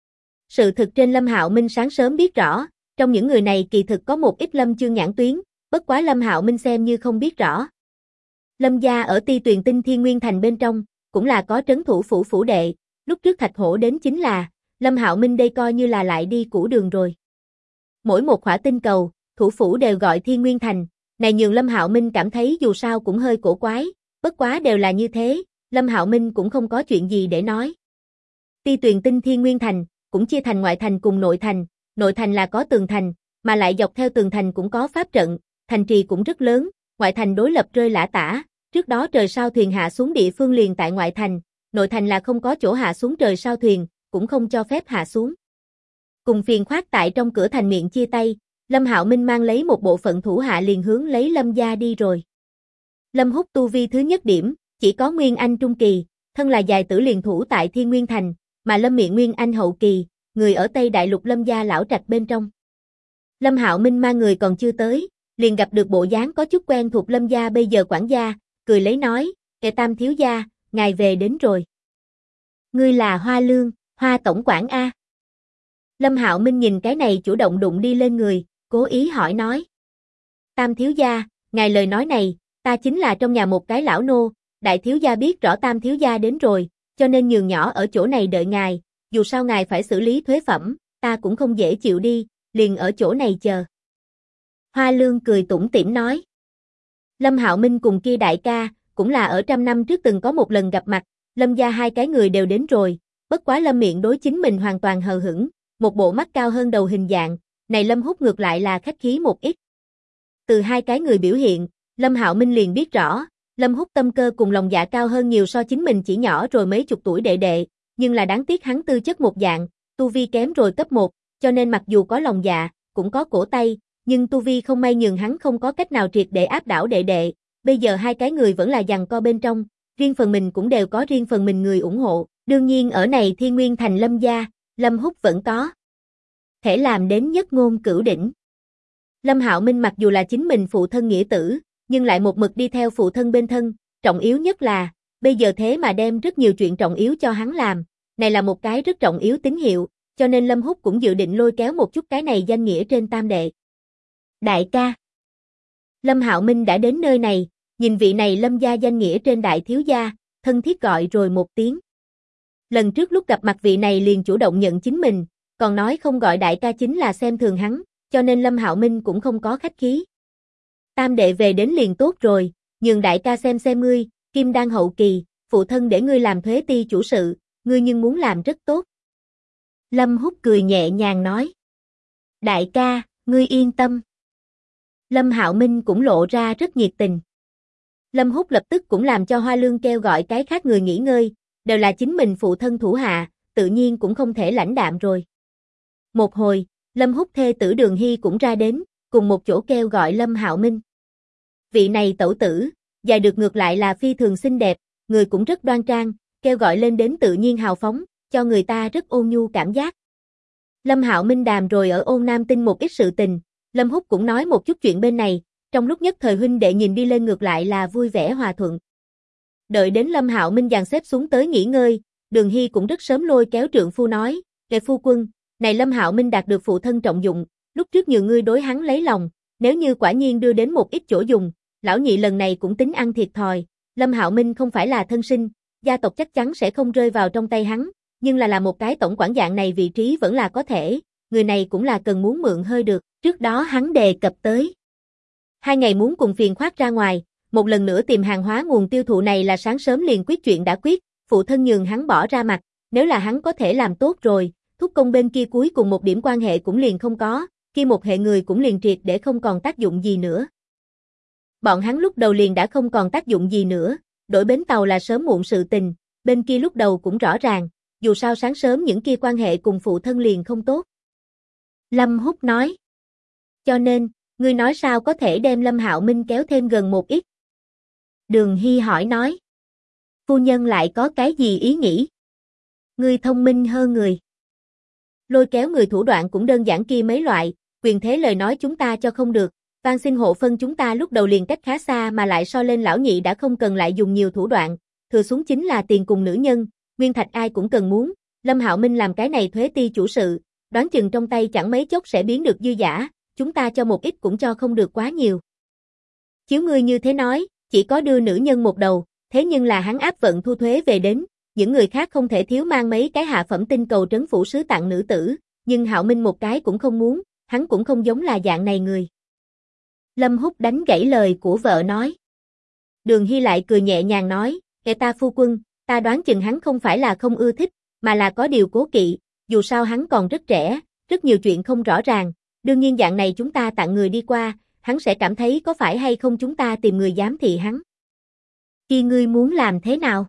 Sự thực trên Lâm Hạo Minh sáng sớm biết rõ, trong những người này kỳ thực có một ít Lâm Chương nhãn tuyến, bất quá Lâm Hạo Minh xem như không biết rõ. Lâm gia ở Ti Tuyền Tinh Thiên Nguyên Thành bên trong, cũng là có trấn thủ phủ phủ đệ, lúc trước Thạch Hổ đến chính là, Lâm Hạo Minh đây coi như là lại đi cũ đường rồi. Mỗi một khỏa tinh cầu, thủ phủ đều gọi Thiên Nguyên Thành, này nhường Lâm Hạo Minh cảm thấy dù sao cũng hơi cổ quái, bất quá đều là như thế, Lâm Hạo Minh cũng không có chuyện gì để nói. Ti Tuyền Tinh Thiên Nguyên Thành, cũng chia thành ngoại thành cùng nội thành là có tường thành, mà lại dọc theo tường thành cũng có pháp trận, thành trì cũng rất lớn, ngoại thành đối lập rơi lả tả, trước đó trời sao thuyền hạ xuống địa phương liền tại ngoại thành, nội thành là không có chỗ hạ xuống trời sao thuyền, cũng không cho phép hạ xuống. Cùng phiền khoát tại trong cửa thành miệng chia tay, Lâm Hạo Minh mang lấy một bộ phận thủ hạ liền hướng lấy Lâm gia đi rồi. Lâm Húc tu vi thứ nhất điểm, chỉ có Nguyên Anh trung kỳ, thân là dài tử liền thủ tại Thiên Nguyên Thành, mà Lâm Miện Nguyên Anh hậu kỳ, người ở Tây Đại Lục Lâm gia lão trạch bên trong. Lâm Hạo Minh mang người còn chưa tới, liền gặp được bộ dáng có chút quen thuộc Lâm gia bây giờ quản gia, cười lấy nói, "Kệ Tam thiếu gia, ngài về đến rồi." "Ngươi là Hoa Lương, Hoa tổng quản a?" Lâm Hạo Minh nhìn cái này chủ động đụng đi lên người, cố ý hỏi nói. "Tam thiếu gia, ngài lời nói này, ta chính là trong nhà một cái lão nô, đại thiếu gia biết rõ Tam thiếu gia đến rồi, cho nên nhường nhỏ ở chỗ này đợi ngài, dù sao ngài phải xử lý thuế phẩm, ta cũng không dễ chịu đi, liền ở chỗ này chờ." Hoa Lương cười tủm tỉm nói. Lâm Hạo Minh cùng kia đại ca, cũng là ở 100 năm trước từng có một lần gặp mặt, Lâm gia hai cái người đều đến rồi, bất quá Lâm Miện đối chính mình hoàn toàn hờ hững, một bộ mắt cao hơn đầu hình dạng, này Lâm Húc ngược lại là khách khí một ít. Từ hai cái người biểu hiện, Lâm Hạo Minh liền biết rõ, Lâm Húc tâm cơ cùng lòng dạ cao hơn nhiều so chính mình chỉ nhỏ rồi mấy chục tuổi đệ đệ, nhưng là đáng tiếc hắn tư chất một dạng, tu vi kém rồi cấp 1, cho nên mặc dù có lòng dạ, cũng có cổ tay, nhưng tu vi không may nhường hắn không có cách nào triệt để áp đảo đệ đệ, bây giờ hai cái người vẫn là giằng co bên trong, riêng phần mình cũng đều có riêng phần mình người ủng hộ, đương nhiên ở này Thiên Nguyên Thành Lâm gia, Lâm Húc vẫn có thể làm đến nhất ngôn cửu đỉnh. Lâm Hạo Minh mặc dù là chính mình phụ thân nghĩa tử, nhưng lại một mực đi theo phụ thân bên thân, trọng yếu nhất là, bây giờ thế mà đem rất nhiều chuyện trọng yếu cho hắn làm, này là một cái rất trọng yếu tín hiệu, cho nên Lâm Húc cũng dự định lôi kéo một chút cái này danh nghĩa trên tam đệ. Đại ca. Lâm Hạo Minh đã đến nơi này, nhìn vị này Lâm gia danh nghĩa trên đại thiếu gia, thân thiết gọi rồi một tiếng. Lần trước lúc gặp mặt vị này liền chủ động nhận chính mình, còn nói không gọi đại ca chính là xem thường hắn, cho nên Lâm Hạo Minh cũng không có khách khí. Tam đệ về đến liền tốt rồi, nhường đại ca xem ngươi, Kim Đan hậu kỳ, phụ thân để ngươi làm thuế ti chủ sự, ngươi nhưng muốn làm rất tốt. Lâm Húc cười nhẹ nhàng nói. Đại ca, ngươi yên tâm. Lâm Hạo Minh cũng lộ ra rất nhiệt tình. Lâm Húc lập tức cũng làm cho Hoa Lương kêu gọi cái khác người nghỉ ngơi, đều là chính mình phụ thân thủ hạ, tự nhiên cũng không thể lãnh đạm rồi. Một hồi, Lâm Húc thê tử Đường Hy cũng ra đến, cùng một chỗ kêu gọi Lâm Hạo Minh. Vị này tẩu tử, dài được ngược lại là phi thường xinh đẹp, người cũng rất đoan trang, kêu gọi lên đến tự nhiên hào phóng, cho người ta rất ôn nhu cảm giác. Lâm Hạo Minh đàm rồi ở Ôn Nam Tinh một ít sự tình, Lâm Húc cũng nói một chút chuyện bên này, trong lúc nhất thời huynh đệ nhìn đi lên ngược lại là vui vẻ hòa thuận. Đợi đến Lâm Hạo Minh dàn xếp xuống tới nghỉ ngơi, Đường Hy cũng rất sớm lôi kéo trượng phu nói, "Kệ phu quân, này Lâm Hạo Minh đạt được phụ thân trọng dụng, lúc trước nhường ngươi đối hắn lấy lòng, nếu như quả nhiên đưa đến một ít chỗ dùng, lão nhị lần này cũng tính ăn thiệt thòi, Lâm Hạo Minh không phải là thân sinh, gia tộc chắc chắn sẽ không rơi vào trong tay hắn, nhưng là một cái tổng quản dạng này vị trí vẫn là có thể, người này cũng là cần muốn mượn hơi được." Trước đó hắn đề cập tới 2 ngày muốn cùng phiền khoát ra ngoài, một lần nữa tìm hàng hóa nguồn tiêu thụ này là sáng sớm liền quyết chuyện đã quyết, phụ thân nhường hắn bỏ ra mặt, nếu là hắn có thể làm tốt rồi, thúc công bên kia cuối cùng một điểm quan hệ cũng liền không có, kia một hệ người cũng liền triệt để không còn tác dụng gì nữa. Bọn hắn lúc đầu liền đã không còn tác dụng gì nữa, đổi bến tàu là sớm muộn sự tình, bên kia lúc đầu cũng rõ ràng, dù sao sáng sớm những kia quan hệ cùng phụ thân liền không tốt. Lâm Húc nói. Cho nên, ngươi nói sao có thể đem Lâm Hạo Minh kéo thêm gần một ít? Đường Hy hỏi nói. Phu nhân lại có cái gì ý nghĩ? Ngươi thông minh hơn người. Lôi kéo người thủ đoạn cũng đơn giản kia mấy loại, quyền thế lời nói chúng ta cho không được, van xin hộ phân chúng ta lúc đầu liền cách khá xa mà lại so lên lão nhị đã không cần lại dùng nhiều thủ đoạn, thừa xuống chính là tiền cùng nữ nhân, nguyên thạch ai cũng cần muốn, Lâm Hạo Minh làm cái này thuế ti chủ sự, đoán chừng trong tay chẳng mấy chốc sẽ biến được dư giả, chúng ta cho một ít cũng cho không được quá nhiều. Chiếu ngươi như thế nói, chỉ có đưa nữ nhân một đầu, thế nhưng là hắn áp vận thu thuế về đến, những người khác không thể thiếu mang mấy cái hạ phẩm tinh cầu trấn phủ sứ tặng nữ tử, nhưng Hạo Minh một cái cũng không muốn, hắn cũng không giống là dạng này người. Lâm Húc đánh gãy lời của vợ nói. Đường Hy lại cười nhẹ nhàng nói, "Kẻ ta phu quân, ta đoán chừng hắn không phải là không ưa thích, mà là có điều cố kỵ, dù sao hắn còn rất trẻ, rất nhiều chuyện không rõ ràng, đương nhiên dạng này chúng ta tặng người đi qua, hắn sẽ cảm thấy có phải hay không chúng ta tìm người giám thị hắn." "Khi ngươi muốn làm thế nào?"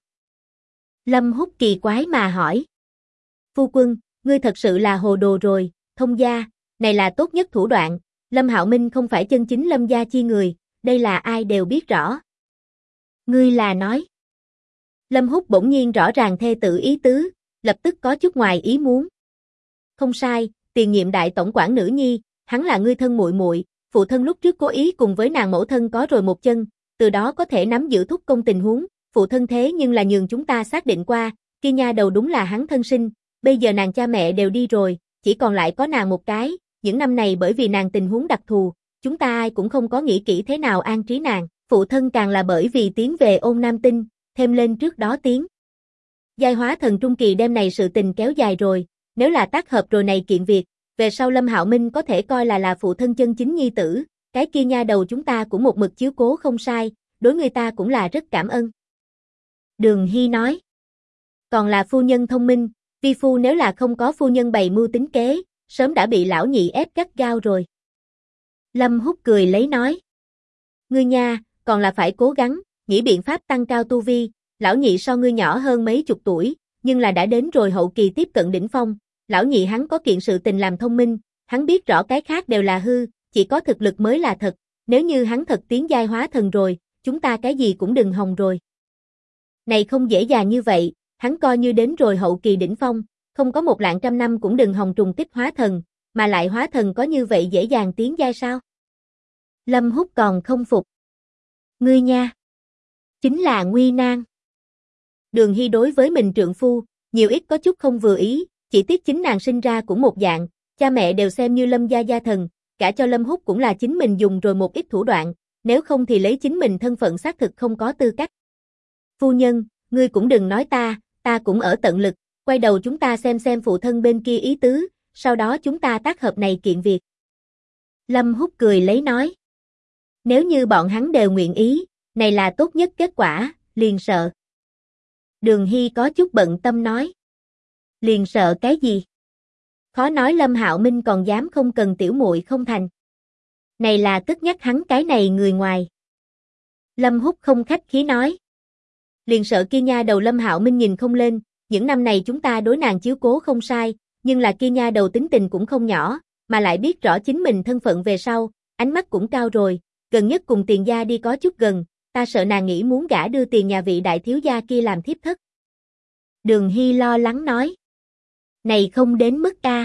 Lâm Húc kỳ quái mà hỏi. "Phu quân, ngươi thật sự là hồ đồ rồi, thông gia, này là tốt nhất thủ đoạn, Lâm Hạo Minh không phải chân chính Lâm gia chi người, đây là ai đều biết rõ." "Ngươi là nói?" Lâm Húc bỗng nhiên rõ ràng thê tử ý tứ, lập tức có chút ngoài ý muốn. "Không sai, tiền nhiệm đại tổng quản nữ nhi, hắn là ngươi thân muội muội, phụ thân lúc trước cố ý cùng với nàng mẫu thân có rồi một chân, từ đó có thể nắm giữ thúc công tình huống, phụ thân thế nhưng là nhường chúng ta xác định qua, kia nha đầu đúng là hắn thân sinh, bây giờ nàng cha mẹ đều đi rồi, chỉ còn lại có nàng một cái, những năm này bởi vì nàng tình huống đặc thù, chúng ta ai cũng không có nghĩ kỹ thế nào an trí nàng, phụ thân càng là bởi vì tiến về ôn Nam Tinh, thêm lên trước đó tiến giai hóa thần trung kỳ đêm này sự tình kéo dài rồi, nếu là tác hợp rồi này kiện việc, về sau Lâm Hạo Minh có thể coi là phụ thân chân chính nhi tử, cái kia nha đầu chúng ta cũng một mực chiếu cố không sai, đối người ta cũng là rất cảm ơn." Đường Hy nói. "Còn là phu nhân thông minh, vi phu nếu là không có phu nhân bày mưu tính kế, sớm đã bị lão nhị ép gắt gao rồi." Lâm Húc cười lấy nói. "Ngươi nha, còn là phải cố gắng, nghĩ biện pháp tăng cao tu vi, lão nhị so ngươi nhỏ hơn mấy chục tuổi, nhưng là đã đến rồi hậu kỳ tiếp cận đỉnh phong, lão nhị hắn có kiện sự tình làm thông minh, hắn biết rõ cái khác đều là hư, chỉ có thực lực mới là thật, nếu như hắn thật tiến giai hóa thần rồi, chúng ta cái gì cũng đừng hòng rồi." "Này không dễ dàng như vậy, hắn coi như đến rồi hậu kỳ đỉnh phong, không có 100.000 năm cũng đừng hòng trùng kích hóa thần, mà lại hóa thần có như vậy dễ dàng tiến giai sao?" Lâm Húc còn không phục. "Ngươi nha, chính là nguy nan." Đường Hy đối với mình trượng phu, nhiều ít có chút không vừa ý, chỉ tiếc chính nàng sinh ra cũng một dạng, cha mẹ đều xem như Lâm gia gia thần, cả cho Lâm Húc cũng là chính mình dùng rồi một ít thủ đoạn, nếu không thì lấy chính mình thân phận xác thực không có tư cách. "Phu nhân, ngươi cũng đừng nói ta cũng ở tận lực, quay đầu chúng ta xem phụ thân bên kia ý tứ, sau đó chúng ta tác hợp này kiện việc." Lâm Húc cười lấy nói. "Nếu như bọn hắn đều nguyện ý, này là tốt nhất kết quả, liền sợ." Đường Hy có chút bận tâm nói. "Liền sợ cái gì? Khó nói Lâm Hạo Minh còn dám không cần tiểu muội không thành. Này là cất nhắc hắn cái này người ngoài." Lâm Húc không khách khí nói. "Liền sợ kia nha đầu Lâm Hạo Minh nhìn không lên, những năm này chúng ta đối nàng chiếu cố không sai, nhưng là kia nha đầu tính tình cũng không nhỏ, mà lại biết rõ chính mình thân phận về sau, ánh mắt cũng cao rồi, gần nhất cùng Tiền gia đi có chút gần, ta sợ nàng nghĩ muốn gả đưa tiền nhà vị đại thiếu gia kia làm thiếp thất." Đường Hy lo lắng nói. "Này không đến mức a."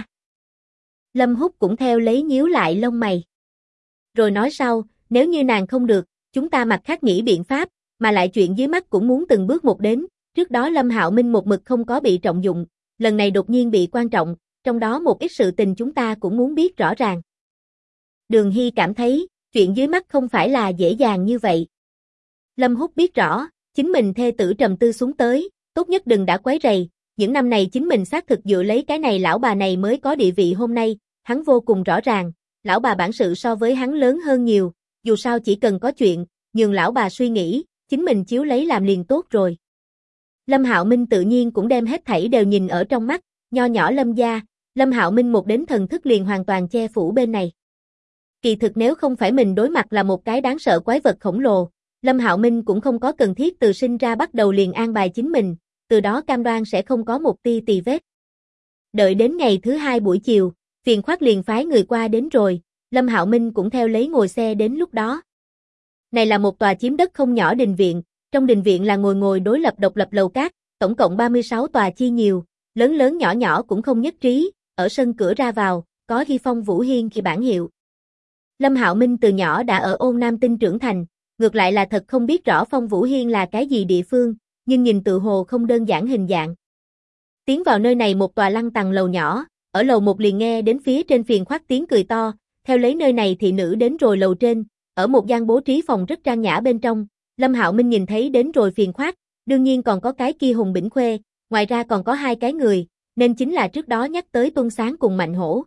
Lâm Húc cũng theo lấy nhíu lại lông mày. Rồi nói sau, "Nếu như nàng không được, chúng ta mặt khác nghĩ biện pháp, mà lại chuyện dưới mắt cũng muốn từng bước một đến, trước đó Lâm Hạo Minh một mực không có bị trọng dụng, lần này đột nhiên bị quan trọng, trong đó một ít sự tình chúng ta cũng muốn biết rõ ràng." Đường Hy cảm thấy, chuyện dưới mắt không phải là dễ dàng như vậy. Lâm Húc biết rõ, chính mình thê tử trầm tư xuống tới, tốt nhất đừng đã quấy rầy, những năm này chính mình xác thực dựa lấy cái này lão bà này mới có địa vị hôm nay, hắn vô cùng rõ ràng, lão bà bản sự so với hắn lớn hơn nhiều, dù sao chỉ cần có chuyện, nhường lão bà suy nghĩ, chính mình chiếu lấy làm liền tốt rồi. Lâm Hạo Minh tự nhiên cũng đem hết thảy đều nhìn ở trong mắt, nho nhỏ Lâm gia, Lâm Hạo Minh một đến thần thức liền hoàn toàn che phủ bên này. Kỳ thực nếu không phải mình đối mặt là một cái đáng sợ quái vật khổng lồ, Lâm Hạo Minh cũng không có cần thiết từ sinh ra bắt đầu liền an bài chính mình, từ đó cam đoan sẽ không có một tia tì vết. Đợi đến ngày thứ hai buổi chiều, Phiền Khoát liền phái người qua đến rồi, Lâm Hạo Minh cũng theo lấy ngồi xe đến lúc đó. Này là một tòa chiếm đất không nhỏ đình viện, trong đình viện là ngồi đối lập độc lập lầu cát, tổng cộng 36 tòa chia nhiều, lớn lớn nhỏ nhỏ cũng không nhất trí, ở sân cửa ra vào, có ghi Phong Vũ Hiên khi bản hiệu. Lâm Hạo Minh từ nhỏ đã ở ôn Nam Tinh trưởng thành, ngược lại là thật không biết rõ Phong Vũ Hiên là cái gì địa phương, nhưng nhìn tự hồ không đơn giản hình dạng. Tiến vào nơi này một tòa lăng tầng lầu nhỏ, ở lầu 1 liền nghe đến phía trên Phiền Khoát tiếng cười to, theo lấy nơi này thị nữ đến rồi lầu trên, ở một gian bố trí phòng rất trang nhã bên trong, Lâm Hạo Minh nhìn thấy đến rồi Phiền Khoát, đương nhiên còn có cái kia Hùng Bỉnh Khuê, ngoài ra còn có hai cái người, nên chính là trước đó nhắc tới Tuân Sáng cùng Mạnh Hổ.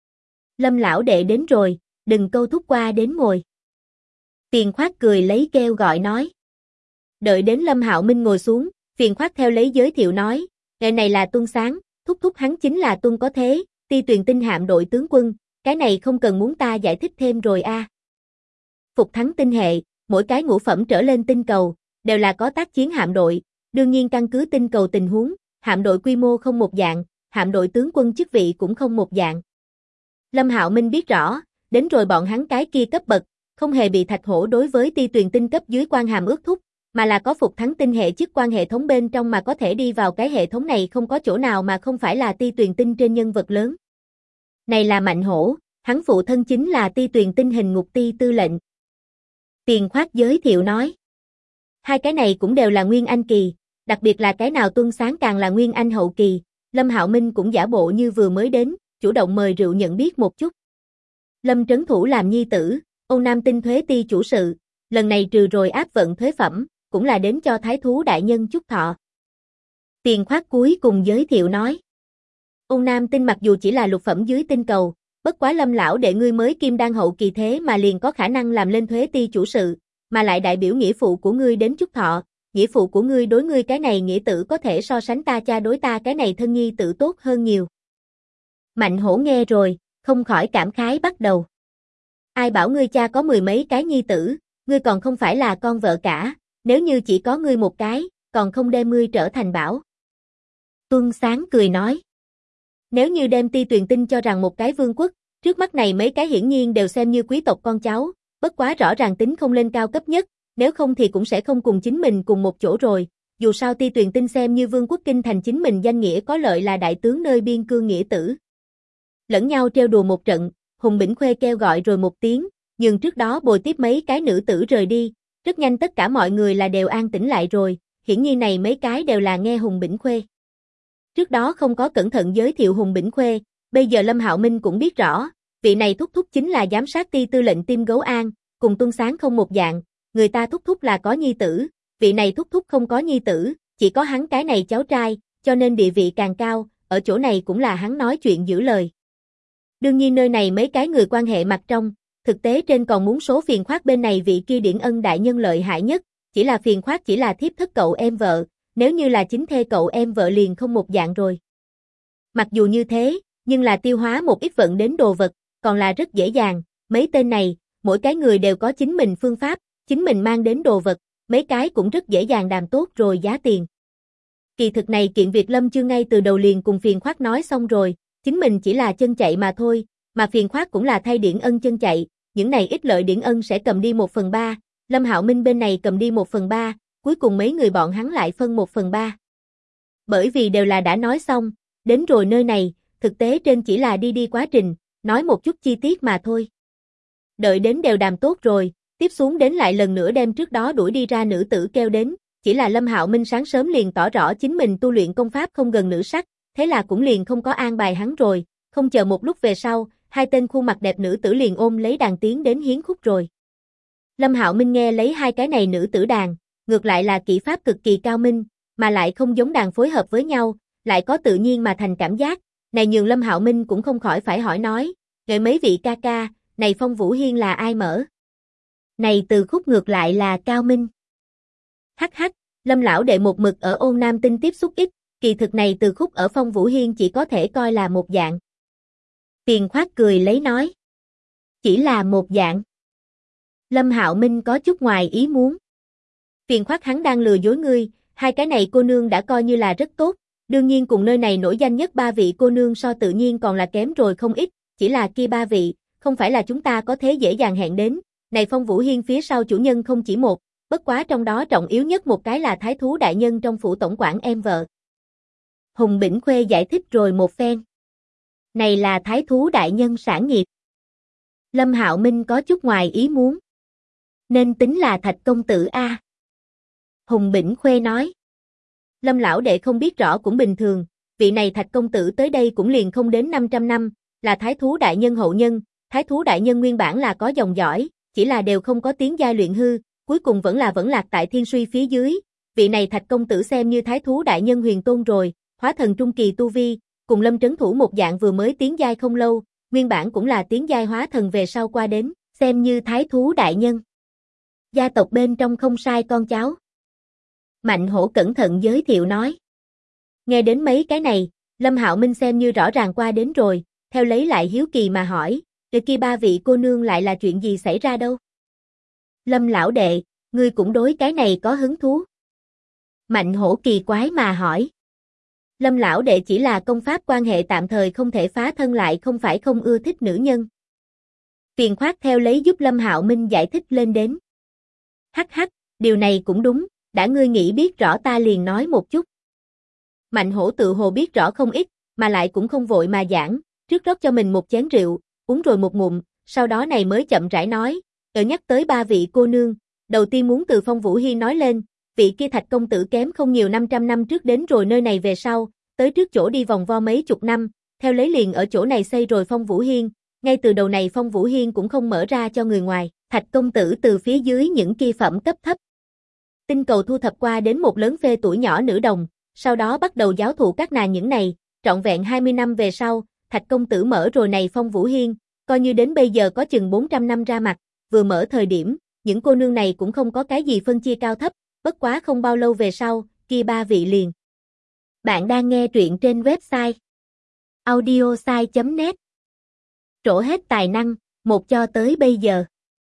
Lâm lão đệ đến rồi, đừng câu thúc qua đến ngồi. Phiền Khoát cười lấy kêu gọi nói. Đợi đến Lâm Hạo Minh ngồi xuống, Phiền Khoát theo lấy giới thiệu nói, người này là Tuân Sáng, thúc thúc hắn chính là Tuân Có Thế, Ti Tuyền Tinh hạm đội tướng quân, cái này không cần muốn ta giải thích thêm rồi a. Phục thắng tinh hệ, mỗi cái ngũ phẩm trở lên tinh cầu, đều là có tác chiến hạm đội, đương nhiên căn cứ tinh cầu tình huống, hạm đội quy mô không một dạng, hạm đội tướng quân chức vị cũng không một dạng. Lâm Hạo Minh biết rõ, đến rồi bọn hắn cái kia cấp bậc, không hề bị Thạch Hổ đối với Ti Tuyền Tinh cấp dưới quan hàm ước thúc, mà là có phục thắng tinh hệ chức quan hệ thống bên trong mà có thể đi vào cái hệ thống này không có chỗ nào mà không phải là Ti Tuyền Tinh trên nhân vật lớn. Này là Mạnh Hổ, hắn phụ thân chính là Ti Tuyền Tinh hình ngục ti tư lệnh. Phiền Khoát giới thiệu nói. Hai cái này cũng đều là Nguyên Anh kỳ, đặc biệt là cái nào Tuân Sáng càng là Nguyên Anh hậu kỳ, Lâm Hạo Minh cũng giả bộ như vừa mới đến, chủ động mời rượu nhận biết một chút. Lâm Trấn Thủ làm nhi tử, Âu Nam Tinh thuế ti chủ sự, lần này trừ rồi áp vận thuế phẩm, cũng là đến cho thái thú đại nhân chúc thọ. Phiền Khoát cuối cùng giới thiệu nói. Âu Nam Tinh mặc dù chỉ là lục phẩm dưới tinh cầu, bất quá Lâm lão đệ ngươi mới kim đan hậu kỳ thế mà liền có khả năng làm lên thuế ti chủ sự, mà lại đại biểu nghĩa phụ của ngươi đến chúc thọ, nghĩa phụ của ngươi đối ngươi cái này nghĩa tử có thể so sánh ta cha đối ta cái này thân nhi tử tốt hơn nhiều. Mạnh Hổ nghe rồi, không khỏi cảm khái bắt đầu. Ai bảo ngươi cha có mười mấy cái nhi tử, ngươi còn không phải là con vợ cả, nếu như chỉ có ngươi một cái, còn không đem ngươi trở thành bảo. Tuân Sáng cười nói. Nếu như đem Ti Tuyền Tinh cho rằng một cái vương quốc, trước mắt này mấy cái hiển nhiên đều xem như quý tộc con cháu, bất quá rõ ràng tính không lên cao cấp nhất, nếu không thì cũng sẽ không cùng chính mình cùng một chỗ rồi, dù sao Ti Tuyền Tinh xem như vương quốc kinh thành chính mình danh nghĩa có lợi là đại tướng nơi biên cương nghĩa tử. Lẫn nhau trêu đùa một trận, Hùng Bỉnh Khuê kêu gọi rồi một tiếng, nhưng trước đó bồi tiếp mấy cái nữ tử rời đi, rất nhanh tất cả mọi người là đều an tĩnh lại rồi, hiển nhiên này mấy cái đều là nghe Hùng Bỉnh Khuê. Trước đó không có cẩn thận giới thiệu Hùng Bỉnh Khuê, bây giờ Lâm Hạo Minh cũng biết rõ, vị này thúc thúc chính là giám sát ti tư lệnh Tim Gấu An, cùng Tuân Sáng không một dạng, người ta thúc thúc là có nhi tử, vị này thúc thúc không có nhi tử, chỉ có hắn cái này cháu trai, cho nên địa vị càng cao, ở chỗ này cũng là hắn nói chuyện giữ lời. Đương nhiên nơi này mấy cái người quan hệ mặt trong, thực tế trên còn muốn số Phiền Khoát bên này vị kia điển ân đại nhân lợi hại nhất, chỉ là Phiền Khoát chỉ là thiếp thất cậu em vợ, nếu như là chính thê cậu em vợ liền không một dạng rồi. Mặc dù như thế, nhưng là tiêu hóa một ít vận đến đồ vật, còn là rất dễ dàng, mấy tên này, mỗi cái người đều có chính mình phương pháp, chính mình mang đến đồ vật, mấy cái cũng rất dễ dàng đàm tốt rồi giá tiền. Kỳ thực này kiện việc Lâm Chương ngay từ đầu liền cùng Phiền Khoát nói xong rồi, chính mình chỉ là chân chạy mà thôi, mà Phiền Khoát cũng là thay điển ân chân chạy, những này ít lợi điển ân sẽ cầm đi 1/3, Lâm Hạo Minh bên này cầm đi 1/3, cuối cùng mấy người bọn hắn lại phân 1/3. Bởi vì đều là đã nói xong, đến rồi nơi này, thực tế trên chỉ là đi quá trình, nói một chút chi tiết mà thôi. Đợi đến đều đàm tốt rồi, tiếp xuống đến lại lần nữa đem trước đó đuổi đi ra nữ tử kêu đến, chỉ là Lâm Hạo Minh sáng sớm liền tỏ rõ chính mình tu luyện công pháp không gần nữ sắc, thế là cũng liền không có an bài hắn rồi, không chờ một lúc về sau, hai tên khuôn mặt đẹp nữ tử liền ôm lấy đàn tiến đến hiến khúc rồi. Lâm Hạo Minh nghe lấy hai cái này nữ tử đàn, ngược lại là kỹ pháp cực kỳ cao minh, mà lại không giống đàn phối hợp với nhau, lại có tự nhiên mà thành cảm giác, này nhường Lâm Hạo Minh cũng không khỏi phải hỏi nói, ngợi mấy vị ca ca, này Phong Vũ Hiên là ai mở? Này từ khúc ngược lại là cao minh. Hắc hắc, Lâm lão đệ một mực ở Ôn Nam Tinh tiếp xúc ít, kỳ thực này từ khúc ở Phong Vũ Hiên chỉ có thể coi là một dạng. Phiền Khoát cười lấy nói. Chỉ là một dạng. Lâm Hạo Minh có chút ngoài ý muốn. Phiền Khoát hắn đang lừa dối ngươi, hai cái này cô nương đã coi như là rất tốt, đương nhiên cùng nơi này nổi danh nhất ba vị cô nương so tự nhiên còn là kém rồi không ít, chỉ là kia ba vị, không phải là chúng ta có thế dễ dàng hẹn đến, này Phong Vũ Hiên phía sau chủ nhân không chỉ một, bất quá trong đó trọng yếu nhất một cái là thái thú đại nhân trong phủ tổng quản em vợ. Hùng Bỉnh Khuê giải thích rồi một phen. Này là thái thú đại nhân sản nghiệp. Lâm Hạo Minh có chút ngoài ý muốn. Nên tính là Thạch công tử a. Hùng Bỉnh Khuê nói. Lâm lão đệ không biết rõ cũng bình thường, vị này Thạch công tử tới đây cũng liền không đến 500 năm, là thái thú đại nhân hậu nhân, thái thú đại nhân nguyên bản là có dòng dõi, chỉ là đều không có tiến giai luyện hư, cuối cùng vẫn lạc tại thiên suy phía dưới. Vị này Thạch công tử xem như thái thú đại nhân huyền tôn rồi, hóa thần trung kỳ tu vi, cùng Lâm trấn thủ một dạng vừa mới tiến giai không lâu, nguyên bản cũng là tiến giai hóa thần về sau qua đến, xem như thái thú đại nhân. Gia tộc bên trong không sai con cháu. Mạnh Hổ cẩn thận giới thiệu nói. Nghe đến mấy cái này, Lâm Hạo Minh xem như rõ ràng qua đến rồi, theo lấy lại hiếu kỳ mà hỏi, kia ba vị cô nương lại là chuyện gì xảy ra đâu? Lâm lão đệ, ngươi cũng đối cái này có hứng thú? Mạnh Hổ kỳ quái mà hỏi. Lâm lão đệ chỉ là công pháp quan hệ tạm thời không thể phá thân lại không phải không ưa thích nữ nhân. Tiền Khoát theo lấy giúp Lâm Hạo Minh giải thích lên đến. Hắc hắc, điều này cũng đúng, đã ngươi nghĩ biết rõ ta liền nói một chút. Mạnh Hổ tự hồ biết rõ không ít, mà lại cũng không vội mà giảng, trước rót cho mình một chén rượu, uống rồi một ngụm, sau đó này mới chậm rãi nói, nhắc tới ba vị cô nương, đầu tiên muốn từ Phong Vũ Hiên nói lên, vị kia Thạch công tử kém không nhiều 500 năm trước đến rồi nơi này về sau, tới trước chỗ đi vòng vo mấy chục năm, theo lấy liền ở chỗ này xây rồi Phong Vũ Hiên, ngay từ đầu này Phong Vũ Hiên cũng không mở ra cho người ngoài, Thạch công tử từ phía dưới những kỳ phẩm cấp thấp. Tinh cầu thu thập qua đến một lớn phê tuổi nhỏ nữ đồng, sau đó bắt đầu giáo thụ các nàng những này, trọn vẹn 20 năm về sau, Thạch công tử mở rồi này Phong Vũ Hiên, coi như đến bây giờ có chừng 400 năm ra mặt, vừa mở thời điểm, những cô nương này cũng không có cái gì phân chia cao thấp, bất quá không bao lâu về sau, kia ba vị liền. Bạn đang nghe truyện trên website audiosai.net. Trổ hết tài năng, một cho tới bây giờ.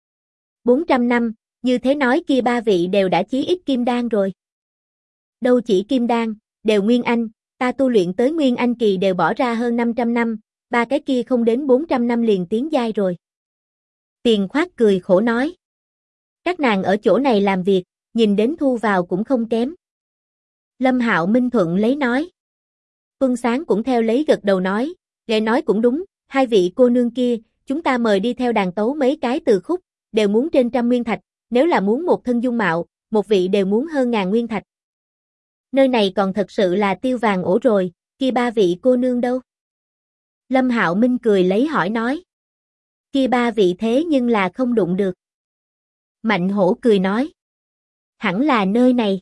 400 năm, như thế nói kia ba vị đều đã chí ít kim đan rồi. Đâu chỉ kim đan, đều nguyên anh, ta tu luyện tới nguyên anh kỳ đều bỏ ra hơn 500 năm, ba cái kia không đến 400 năm liền tiến giai rồi. Tiền Khoát cười khổ nói. Các nàng ở chỗ này làm việc, nhìn đến thu vào cũng không kém. Lâm Hạo Minh thuận lấy nói. Tuân Sáng cũng theo lấy gật đầu nói, nghe nói cũng đúng, hai vị cô nương kia, chúng ta mời đi theo đàn tấu mấy cái từ khúc, đều muốn trên 100 nguyên thạch, nếu là muốn một thân dung mạo, một vị đều muốn hơn 1000 nguyên thạch. Nơi này còn thật sự là tiêu vàng ổ rồi, kia ba vị cô nương đâu? Lâm Hạo Minh cười lấy hỏi nói. Kia ba vị thế nhưng là không đụng được. Mạnh Hổ cười nói. Hẳn là nơi này.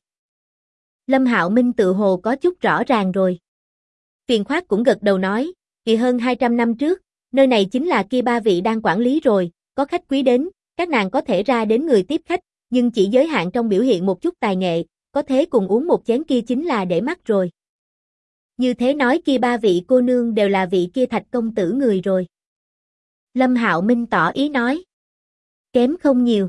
Lâm Hạo Minh tự hồ có chút rõ ràng rồi. Tiền Khoát cũng gật đầu nói, kỳ hơn 200 năm trước, nơi này chính là kia ba vị đang quản lý rồi, có khách quý đến, các nàng có thể ra đến người tiếp khách, nhưng chỉ giới hạn trong biểu hiện một chút tài nghệ, có thế cùng uống một chén kia chính là để mắt rồi. Như thế nói kia ba vị cô nương đều là vị kia Thạch công tử người rồi. Lâm Hạo Minh tỏ ý nói. Kém không nhiều.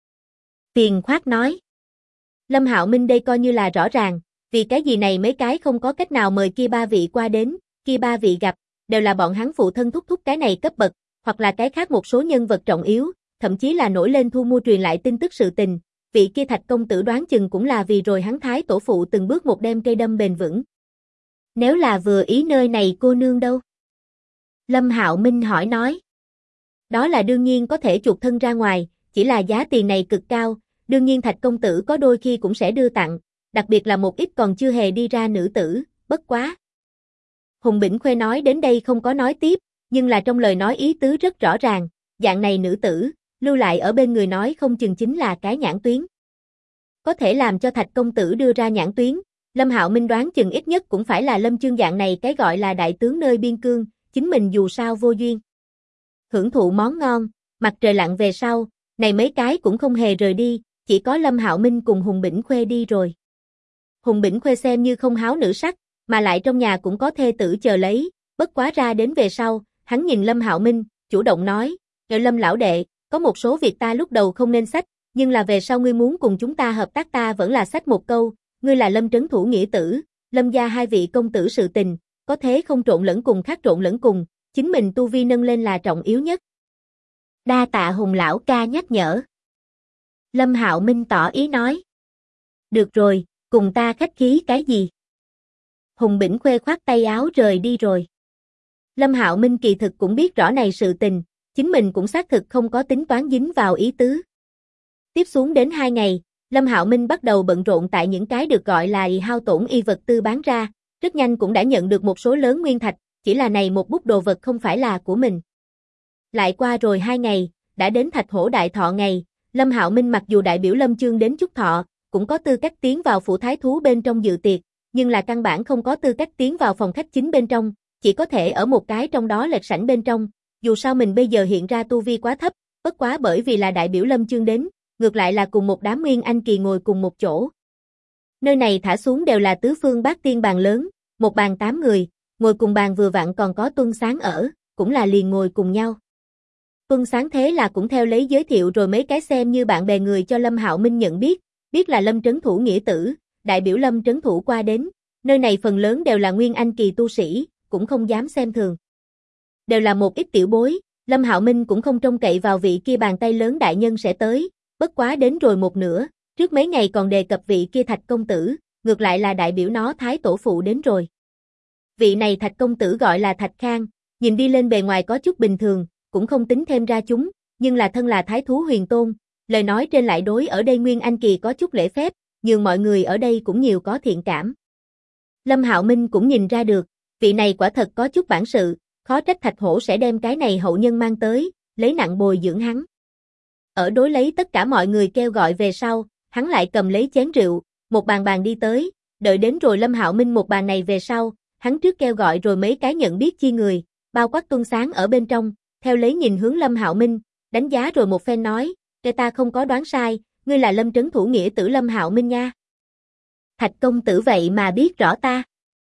Tiền Khoát nói. Lâm Hạo Minh đây coi như là rõ ràng, vì cái gì này mấy cái không có cách nào mời kia ba vị qua đến, kia ba vị gặp, đều là bọn hắn phụ thân thúc thúc cái này cấp bậc, hoặc là cái khác một số nhân vật trọng yếu, thậm chí là nổi lên thu mua truyền lại tin tức sự tình, vị kia Thạch công tử đoán chừng cũng là vì rồi hắn thái tổ phụ từng bước một đem cây đâm bền vững. Nếu là vừa ý nơi này cô nương đâu? Lâm Hạo Minh hỏi nói. Đó là đương nhiên có thể chuộc thân ra ngoài, chỉ là giá tiền này cực cao, đương nhiên Thạch công tử có đôi khi cũng sẽ đưa tặng, đặc biệt là một ít còn chưa hề đi ra nữ tử, bất quá. Hùng Bỉnh Khuê nói đến đây không có nói tiếp, nhưng là trong lời nói ý tứ rất rõ ràng, dạng này nữ tử, lưu lại ở bên người nói không chừng chính là cái nhãn tuyến. Có thể làm cho Thạch công tử đưa ra nhãn tuyến, Lâm Hạo Minh đoán chừng ít nhất cũng phải là Lâm Chương dạng này cái gọi là đại tướng nơi biên cương, chính mình dù sao vô duyên. Hưởng thụ món ngon, mặt trời lặn về sau, này mấy cái cũng không hề rời đi, chỉ có Lâm Hạo Minh cùng Hùng Bỉnh Khuê đi rồi. Hùng Bỉnh Khuê xem như không háo nữ sắc, mà lại trong nhà cũng có thê tử chờ lấy, bất quá ra đến về sau, hắn nhìn Lâm Hạo Minh, chủ động nói, Lâm lão đệ, có một số việc ta lúc đầu không nên xách, nhưng là về sau ngươi muốn cùng chúng ta hợp tác ta vẫn là xách một câu, ngươi là Lâm trấn thủ nghĩa tử, Lâm gia hai vị công tử sự tình, có thế không trộn lẫn cùng khác trộn lẫn cùng, chính mình tu vi nâng lên là trọng yếu nhất. Đa tạ Hùng lão ca nhắc nhở. Lâm Hạo Minh tỏ ý nói. Được rồi, cùng ta khách khí cái gì? Hùng Bỉnh Khuê khoát tay áo rời đi rồi. Lâm Hạo Minh kỳ thực cũng biết rõ này sự tình, chính mình cũng xác thực không có tính toán dính vào ý tứ. Tiếp xuống đến 2 ngày, Lâm Hạo Minh bắt đầu bận rộn tại những cái được gọi là hao tổn y vật tư bán ra, rất nhanh cũng đã nhận được một số lớn nguyên thạch, chỉ là này một bút đồ vật không phải là của mình. Lại qua rồi 2 ngày, đã đến Thạch Hổ đại thọ ngày, Lâm Hạo Minh mặc dù đại biểu Lâm Chương đến chúc thọ, cũng có tư cách tiến vào phủ thái thú bên trong dự tiệc, nhưng là căn bản không có tư cách tiến vào phòng khách chính bên trong, chỉ có thể ở một cái trong đó lệch sảnh bên trong, dù sao mình bây giờ hiện ra tu vi quá thấp, bất quá bởi vì là đại biểu Lâm Chương đến, ngược lại là cùng một đám Nguyên Anh kỳ ngồi cùng một chỗ. Nơi này thả xuống đều là tứ phương bát tiên bàn lớn, một bàn 8 người, ngồi cùng bàn vừa vặn còn có Tuân Sáng ở, cũng là liền ngồi cùng nhau. Tuân Sáng thế là cũng theo lấy giới thiệu rồi mấy cái xem như bạn bè người cho Lâm Hạo Minh nhận biết là Lâm Trấn Thủ nghĩa tử, đại biểu Lâm Trấn Thủ qua đến, nơi này phần lớn đều là Nguyên Anh kỳ tu sĩ, cũng không dám xem thường. Đều là một ít tiểu bối, Lâm Hạo Minh cũng không trông cậy vào vị kia bàn tay lớn đại nhân sẽ tới, bất quá đến rồi một nửa, trước mấy ngày còn đề cập vị kia Thạch công tử, ngược lại là đại biểu nó Thái tổ phụ đến rồi. Vị này Thạch công tử gọi là Thạch Khang, nhìn đi lên bề ngoài có chút bình thường, cũng không tính thêm ra chúng, nhưng là thân là Thái thú huyền tôn, lời nói trên lại đối ở đây Nguyên Anh kỳ có chút lễ phép, nhường mọi người ở đây cũng nhiều có thiện cảm. Lâm Hạo Minh cũng nhìn ra được, vị này quả thật có chút bản sự, khó trách Thạch Hổ sẽ đem cái này hậu nhân mang tới, lấy nặng bồi dưỡng hắn. Ở đối lấy tất cả mọi người kêu gọi về sau, hắn lại cầm lấy chén rượu, một bàn bàn đi tới, đợi đến rồi Lâm Hạo Minh một bàn này về sau, hắn trước kêu gọi rồi mấy cái nhận biết chi người, bao quát Tuân Sáng ở bên trong, theo lấy nhìn hướng Lâm Hạo Minh, đánh giá rồi một phen nói, "Kẻ ta không có đoán sai, ngươi là Lâm Trấn Thủ nghĩa tử Lâm Hạo Minh nha." Thạch công tử vậy mà biết rõ ta.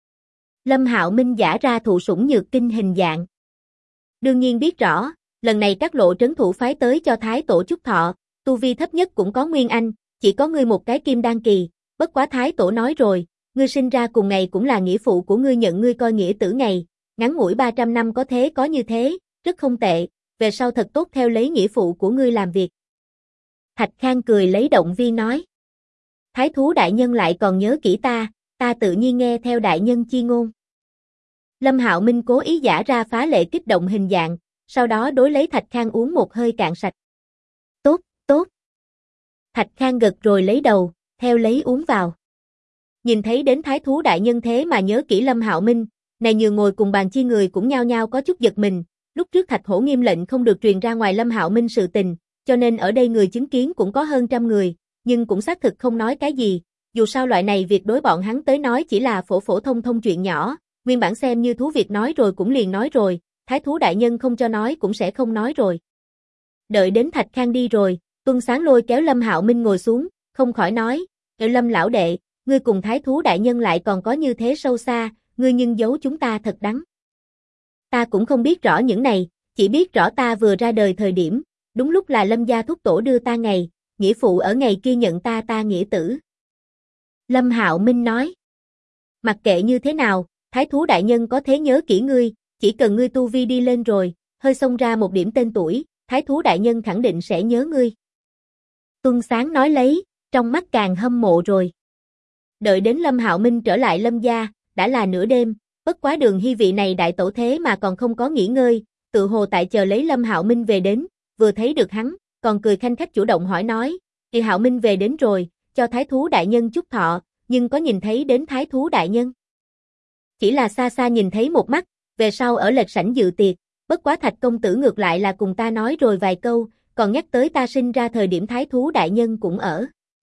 Lâm Hạo Minh giả ra thụ sủng nhược kinh hình dạng. Đương nhiên biết rõ, lần này các lộ trấn thủ phái tới cho Thái tổ chúc thọ, tu vi thấp nhất cũng có Nguyên Anh, chỉ có ngươi một cái kim đan kỳ, bất quá Thái tổ nói rồi, ngươi sinh ra cùng ngày cũng là nghĩa phụ của ngươi nhận ngươi coi nghĩa tử ngày, ngắn ngủi 300 năm có thế có như thế, rất không tệ, về sau thật tốt theo lấy nghĩa phụ của ngươi làm việc. Thạch Khang cười lấy động viên nói. Thái thú đại nhân lại còn nhớ kỹ ta tự nhiên nghe theo đại nhân chi ngôn. Lâm Hạo Minh cố ý giả ra phá lệ kích động hình dạng, sau đó đối lấy Thạch Khang uống một hơi cạn sạch. Tốt, tốt. Thạch Khang gật rồi lấy đầu, theo lấy uống vào. Nhìn thấy đến thái thú đại nhân thế mà nhớ kỹ Lâm Hạo Minh, này nhường ngồi cùng bàn chi người cũng nhao nhao có chút giật mình, lúc trước Thạch Hổ nghiêm lệnh không được truyền ra ngoài Lâm Hạo Minh sự tình, cho nên ở đây người chứng kiến cũng có hơn 100 người, nhưng cũng xác thực không nói cái gì, dù sao loại này việc đối bọn hắn tới nói chỉ là phổ phổ thông thông chuyện nhỏ, nguyên bản xem như thú việc nói rồi cũng liền nói rồi, thái thú đại nhân không cho nói cũng sẽ không nói rồi. Đợi đến Thạch Khang đi rồi, Tuân Sáng lôi kéo Lâm Hạo Minh ngồi xuống, không khỏi nói, Lâm lão đệ, ngươi cùng thái thú đại nhân lại còn có như thế sâu xa, ngươi nhưng giấu chúng ta thật đắng. Ta cũng không biết rõ những này, chỉ biết rõ ta vừa ra đời thời điểm, đúng lúc là Lâm gia thúc tổ đưa ta ngày, nghĩa phụ ở ngày kia nhận ta nghĩa tử. Lâm Hạo Minh nói, mặc kệ như thế nào, thái thú đại nhân có thế nhớ kỹ ngươi, chỉ cần ngươi tu vi đi lên rồi, hơi xông ra một điểm tên tuổi, thái thú đại nhân khẳng định sẽ nhớ ngươi. Tuân Sáng nói lấy, trong mắt càng hâm mộ rồi. Đợi đến Lâm Hạo Minh trở lại Lâm gia, đã là nửa đêm, bất quá Đường Hy vị này đại tổ thế mà còn không có nghỉ ngơi, tự hồ tại chờ lấy Lâm Hạo Minh về đến, vừa thấy được hắn, còn cười khanh khách chủ động hỏi nói, "Thì Hạo Minh về đến rồi, cho thái thú đại nhân chúc thọ, nhưng có nhìn thấy đến thái thú đại nhân?" Chỉ là xa xa nhìn thấy một mắt, về sau ở lệch sảnh dự tiệc, bất quá Thạch công tử ngược lại là cùng ta nói rồi vài câu, còn nhắc tới ta sinh ra thời điểm thái thú đại nhân cũng ở.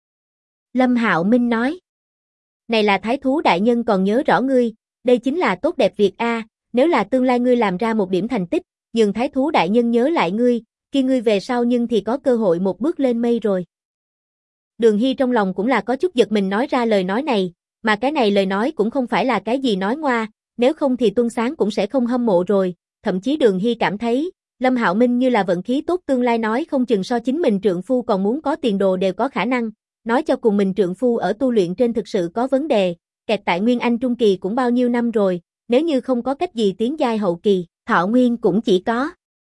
Lâm Hạo Minh nói, này là thái thú đại nhân còn nhớ rõ ngươi, đây chính là tốt đẹp việc a, nếu là tương lai ngươi làm ra một điểm thành tích, nhường thái thú đại nhân nhớ lại ngươi, khi ngươi về sau nhưng thì có cơ hội một bước lên mây rồi. Đường Hy trong lòng cũng là có chút giật mình nói ra lời nói này, mà cái này lời nói cũng không phải là cái gì nói ngoa, nếu không thì Tuân Sáng cũng sẽ không hâm mộ rồi, thậm chí Đường Hy cảm thấy, Lâm Hạo Minh như là vận khí tốt tương lai nói không chừng so chính mình trượng phu còn muốn có tiền đồ đều có khả năng, nói cho cùng mình trượng phu ở tu luyện trên thực sự có vấn đề, kẹt tại Nguyên Anh Trung Kỳ cũng bao nhiêu năm rồi, nếu như không có cách gì tiến giai hậu kỳ, thọ nguyên cũng chỉ có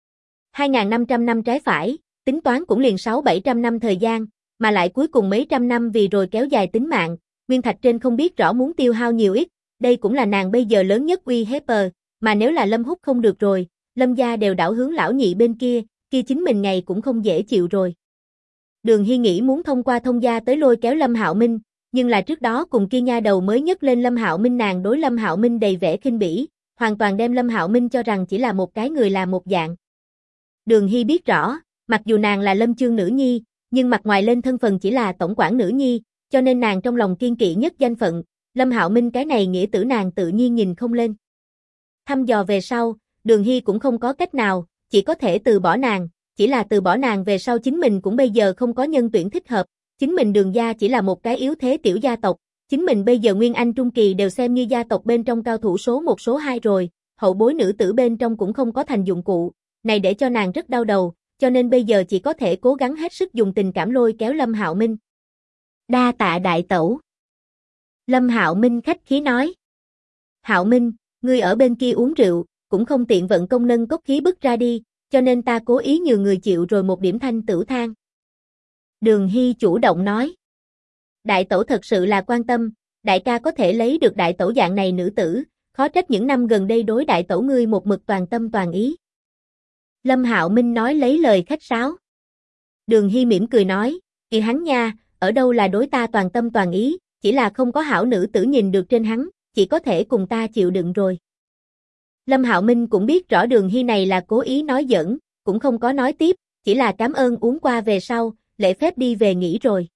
2.500 năm trái phải, tính toán cũng liền 600-700 năm thời gian, mà lại cuối cùng mấy trăm năm vì rồi kéo dài tính mạng, nguyên thạch trên không biết rõ muốn tiêu hao nhiều ít, đây cũng là nàng bây giờ lớn nhất uy hiếp, mà nếu là Lâm Húc không được rồi, Lâm gia đều đảo hướng lão nhị bên kia, kia chính mình ngày cũng không dễ chịu rồi. Đường Hy nghĩ muốn thông qua thông gia tới lôi kéo Lâm Hạo Minh, nhưng là trước đó cùng kia nha đầu mới nhấc lên Lâm Hạo Minh, nàng đối Lâm Hạo Minh đầy vẻ khinh bỉ, hoàn toàn đem Lâm Hạo Minh cho rằng chỉ là một cái người làm một dạng. Đường Hy biết rõ, mặc dù nàng là Lâm Chương nữ nhi, nhưng mặt ngoài lên thân phận chỉ là tổng quản nữ nhi, cho nên nàng trong lòng kiên kỵ nhất danh phận, Lâm Hạo Minh cái này nghĩa tử nàng tự nhiên nhìn không lên. Thăm dò về sau, Đường Hy cũng không có cách nào, chỉ có thể từ bỏ nàng, chỉ là từ bỏ nàng về sau chính mình cũng bây giờ không có nhân tuyển thích hợp, chính mình Đường gia chỉ là một cái yếu thế tiểu gia tộc, chính mình bây giờ Nguyên Anh Trung Kỳ đều xem như gia tộc bên trong cao thủ số 1 số 2 rồi, hậu bối nữ tử bên trong cũng không có thành dụng cụ, này để cho nàng rất đau đầu, cho nên bây giờ chỉ có thể cố gắng hết sức dùng tình cảm lôi kéo Lâm Hạo Minh. Đa tạ đại tẩu. Lâm Hạo Minh khách khí nói. Hạo Minh, ngươi ở bên kia uống rượu, cũng không tiện vận công nâng cốc khí bức ra đi, cho nên ta cố ý nhờ người chịu rồi một điểm thanh tửu thang. Đường Hy chủ động nói. Đại tẩu thật sự là quan tâm, đại ca có thể lấy được đại tẩu dạng này nữ tử, khó trách những năm gần đây đối đại tẩu ngươi một mực toàn tâm toàn ý. Lâm Hạo Minh nói lấy lời khách sáo. Đường Hy mỉm cười nói, kìa hắn nha, ở đâu là đối ta toàn tâm toàn ý, chỉ là không có hảo nữ tử nhìn được trên hắn, chỉ có thể cùng ta chịu đựng rồi. Lâm Hạo Minh cũng biết rõ Đường Hy này là cố ý nói giỡn, cũng không có nói tiếp, chỉ là cảm ơn uống qua về sau, lễ phép đi về nghỉ rồi.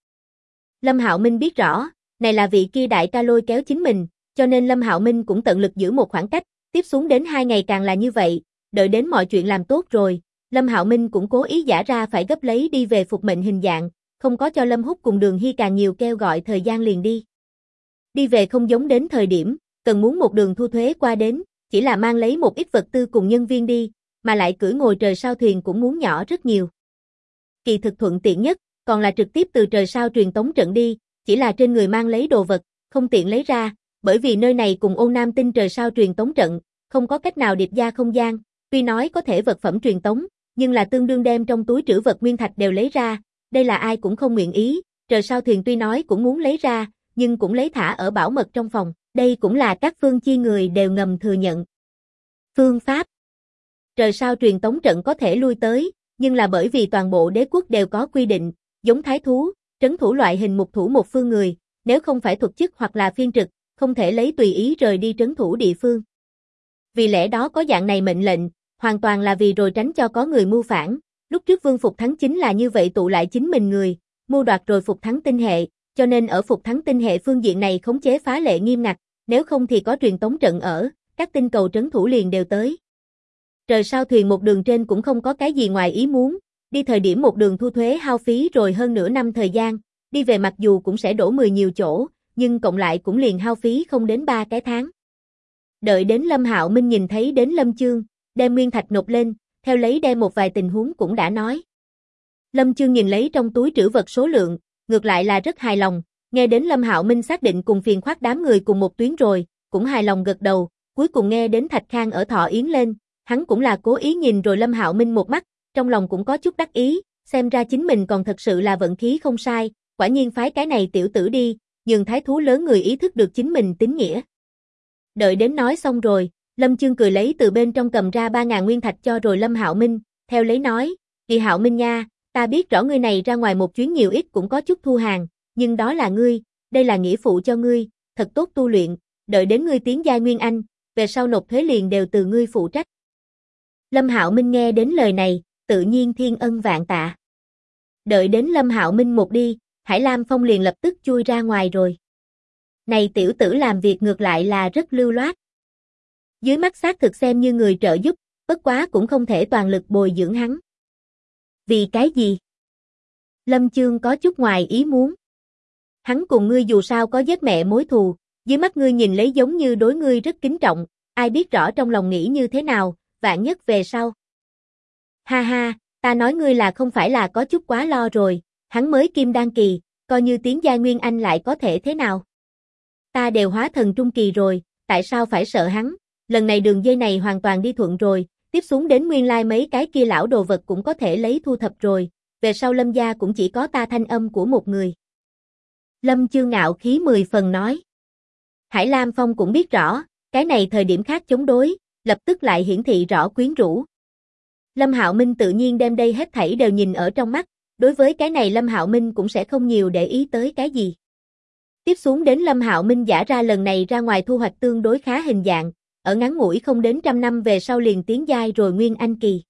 Lâm Hạo Minh biết rõ, này là vị kia đại ca lôi kéo chính mình, cho nên Lâm Hạo Minh cũng tận lực giữ một khoảng cách, tiếp xuống đến 2 ngày càng là như vậy, đợi đến mọi chuyện làm tốt rồi, Lâm Hạo Minh cũng cố ý giả ra phải gấp lấy đi về phục mệnh hình dạng, không có cho Lâm Húc cùng Đường Hy càng nhiều kêu gọi thời gian liền đi. Đi về không giống đến thời điểm, cần muốn một đường thu thuế qua đến, chỉ là mang lấy một ít vật tư cùng nhân viên đi, mà lại cưỡi ngồi trời sao thuyền cũng muốn nhỏ rất nhiều. Kỳ thực thuận tiện nhất, còn là trực tiếp từ trời sao truyền tống trận đi, chỉ là trên người mang lấy đồ vật, không tiện lấy ra, bởi vì nơi này cùng Ôn Nam Tinh trời sao truyền tống trận, không có cách nào điệp ra không gian, tuy nói có thể vật phẩm truyền tống, nhưng là tương đương đem trong túi trữ vật nguyên thạch đều lấy ra, đây là ai cũng không nguyện ý, trời sao thuyền tuy nói cũng muốn lấy ra, nhưng cũng lấy thả ở bảo mật trong phòng, đây cũng là các phương chi người đều ngầm thừa nhận. Phương pháp. Trời sao truyền tống trận có thể lui tới, nhưng là bởi vì toàn bộ đế quốc đều có quy định, giống thái thú, trấn thủ loại hình mục thủ một phương người, nếu không phải thuộc chức hoặc là phiên trực, không thể lấy tùy ý rời đi trấn thủ địa phương. Vì lẽ đó có dạng này mệnh lệnh, hoàn toàn là vì rồi tránh cho có người mưu phản, lúc trước Vương Phục Thắng chính là như vậy tụ lại chính mình người, mưu đoạt rồi Phục Thắng tinh hệ, cho nên ở Phục Thắng tinh hệ phương diện này khống chế phá lệ nghiêm ngặt, nếu không thì có truyền tống trận ở, các tinh cầu trấn thủ liền đều tới. Trời sao thuyền một đường trên cũng không có cái gì ngoài ý muốn, đi thời điểm một đường thu thuế hao phí rồi hơn nửa năm thời gian, đi về mặc dù cũng sẽ đổ 10 nhiều chỗ, nhưng cộng lại cũng liền hao phí không đến 3 cái tháng. Đợi đến Lâm Hạo Minh nhìn thấy đến Lâm Chương, đem nguyên thạch nộp lên, theo lấy đem một vài tình huống cũng đã nói. Lâm Chương nhìn lấy trong túi trữ vật số lượng, ngược lại là rất hài lòng, nghe đến Lâm Hạo Minh xác định cùng phiền khoát đám người cùng một tuyến rồi, cũng hài lòng gật đầu, cuối cùng nghe đến Thạch Khang ở Thọ Yến lên, hắn cũng là cố ý nhìn rồi Lâm Hạo Minh một mắt, trong lòng cũng có chút đắc ý, xem ra chính mình còn thật sự là vận khí không sai, quả nhiên phái cái này tiểu tử đi, nhường thái thú lớn người ý thức được chính mình tín nghĩa. Đợi đến nói xong rồi, Lâm Chương cười lấy từ bên trong cầm ra 3.000 nguyên thạch cho rồi Lâm Hạo Minh, theo lấy nói, "Kỳ Hạo Minh nha, ta biết rõ ngươi này ra ngoài một chuyến nhiều ít cũng có chút thu hàng, nhưng đó là ngươi, đây là nghĩa phụ cho ngươi, thật tốt tu luyện, đợi đến ngươi tiến giai Nguyên Anh, về sau nộp thuế liền đều từ ngươi phụ trách." Lâm Hạo Minh nghe đến lời này, tự nhiên thiên ân vạn tạ. Đợi đến Lâm Hạo Minh một đi, Hải Lam Phong liền lập tức chui ra ngoài rồi. Này tiểu tử làm việc ngược lại là rất lưu loát. Dưới mắt xác thực xem như người trợ giúp, bất quá cũng không thể toàn lực bồi dưỡng hắn. Vì cái gì? Lâm Chương có chút ngoài ý muốn. Hắn cùng ngươi dù sao có giết mẹ mối thù, dưới mắt ngươi nhìn lấy giống như đối ngươi rất kính trọng, ai biết rõ trong lòng nghĩ như thế nào, vạn nhất về sau. Ha ha, ta nói ngươi là không phải là có chút quá lo rồi, hắn mới kim đan kỳ, coi như tiến giai Nguyên Anh lại có thể thế nào. Ta đều hóa thần trung kỳ rồi, tại sao phải sợ hắn, lần này đường dây này hoàn toàn đi thuận rồi, tiếp xuống đến nguyên lai mấy cái kia lão đồ vật cũng có thể lấy thu thập rồi, về sau Lâm gia cũng chỉ có ta thanh âm của một người. Lâm Chương ngạo khí 10 phần nói. Hải Lam Phong cũng biết rõ, cái này thời điểm khác chống đối, lập tức lại hiển thị rõ quyến rũ. Lâm Hạo Minh tự nhiên đem đây hết thảy đều nhìn ở trong mắt, Đối với cái này Lâm Hạo Minh cũng sẽ không nhiều để ý tới cái gì. Tiếp xuống đến Lâm Hạo Minh giả ra lần này ra ngoài thu hoạch tương đối khá hình dạng, ở ngắn ngủi không đến 100 năm về sau liền tiến giai rồi Nguyên Anh kỳ.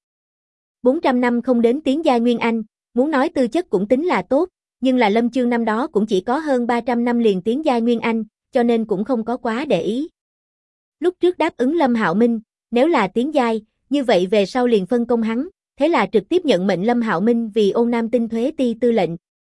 400 năm không đến tiến giai Nguyên Anh, muốn nói tư chất cũng tính là tốt, nhưng là Lâm Chương năm đó cũng chỉ có hơn 300 năm liền tiến giai Nguyên Anh, cho nên cũng không có quá để ý. Lúc trước đáp ứng Lâm Hạo Minh, nếu là tiến giai, như vậy về sau liền phân công hắn, thế là trực tiếp nhận mệnh Lâm Hạo Minh vì Ôn Nam Tinh Thuế Ti Tư lệnh.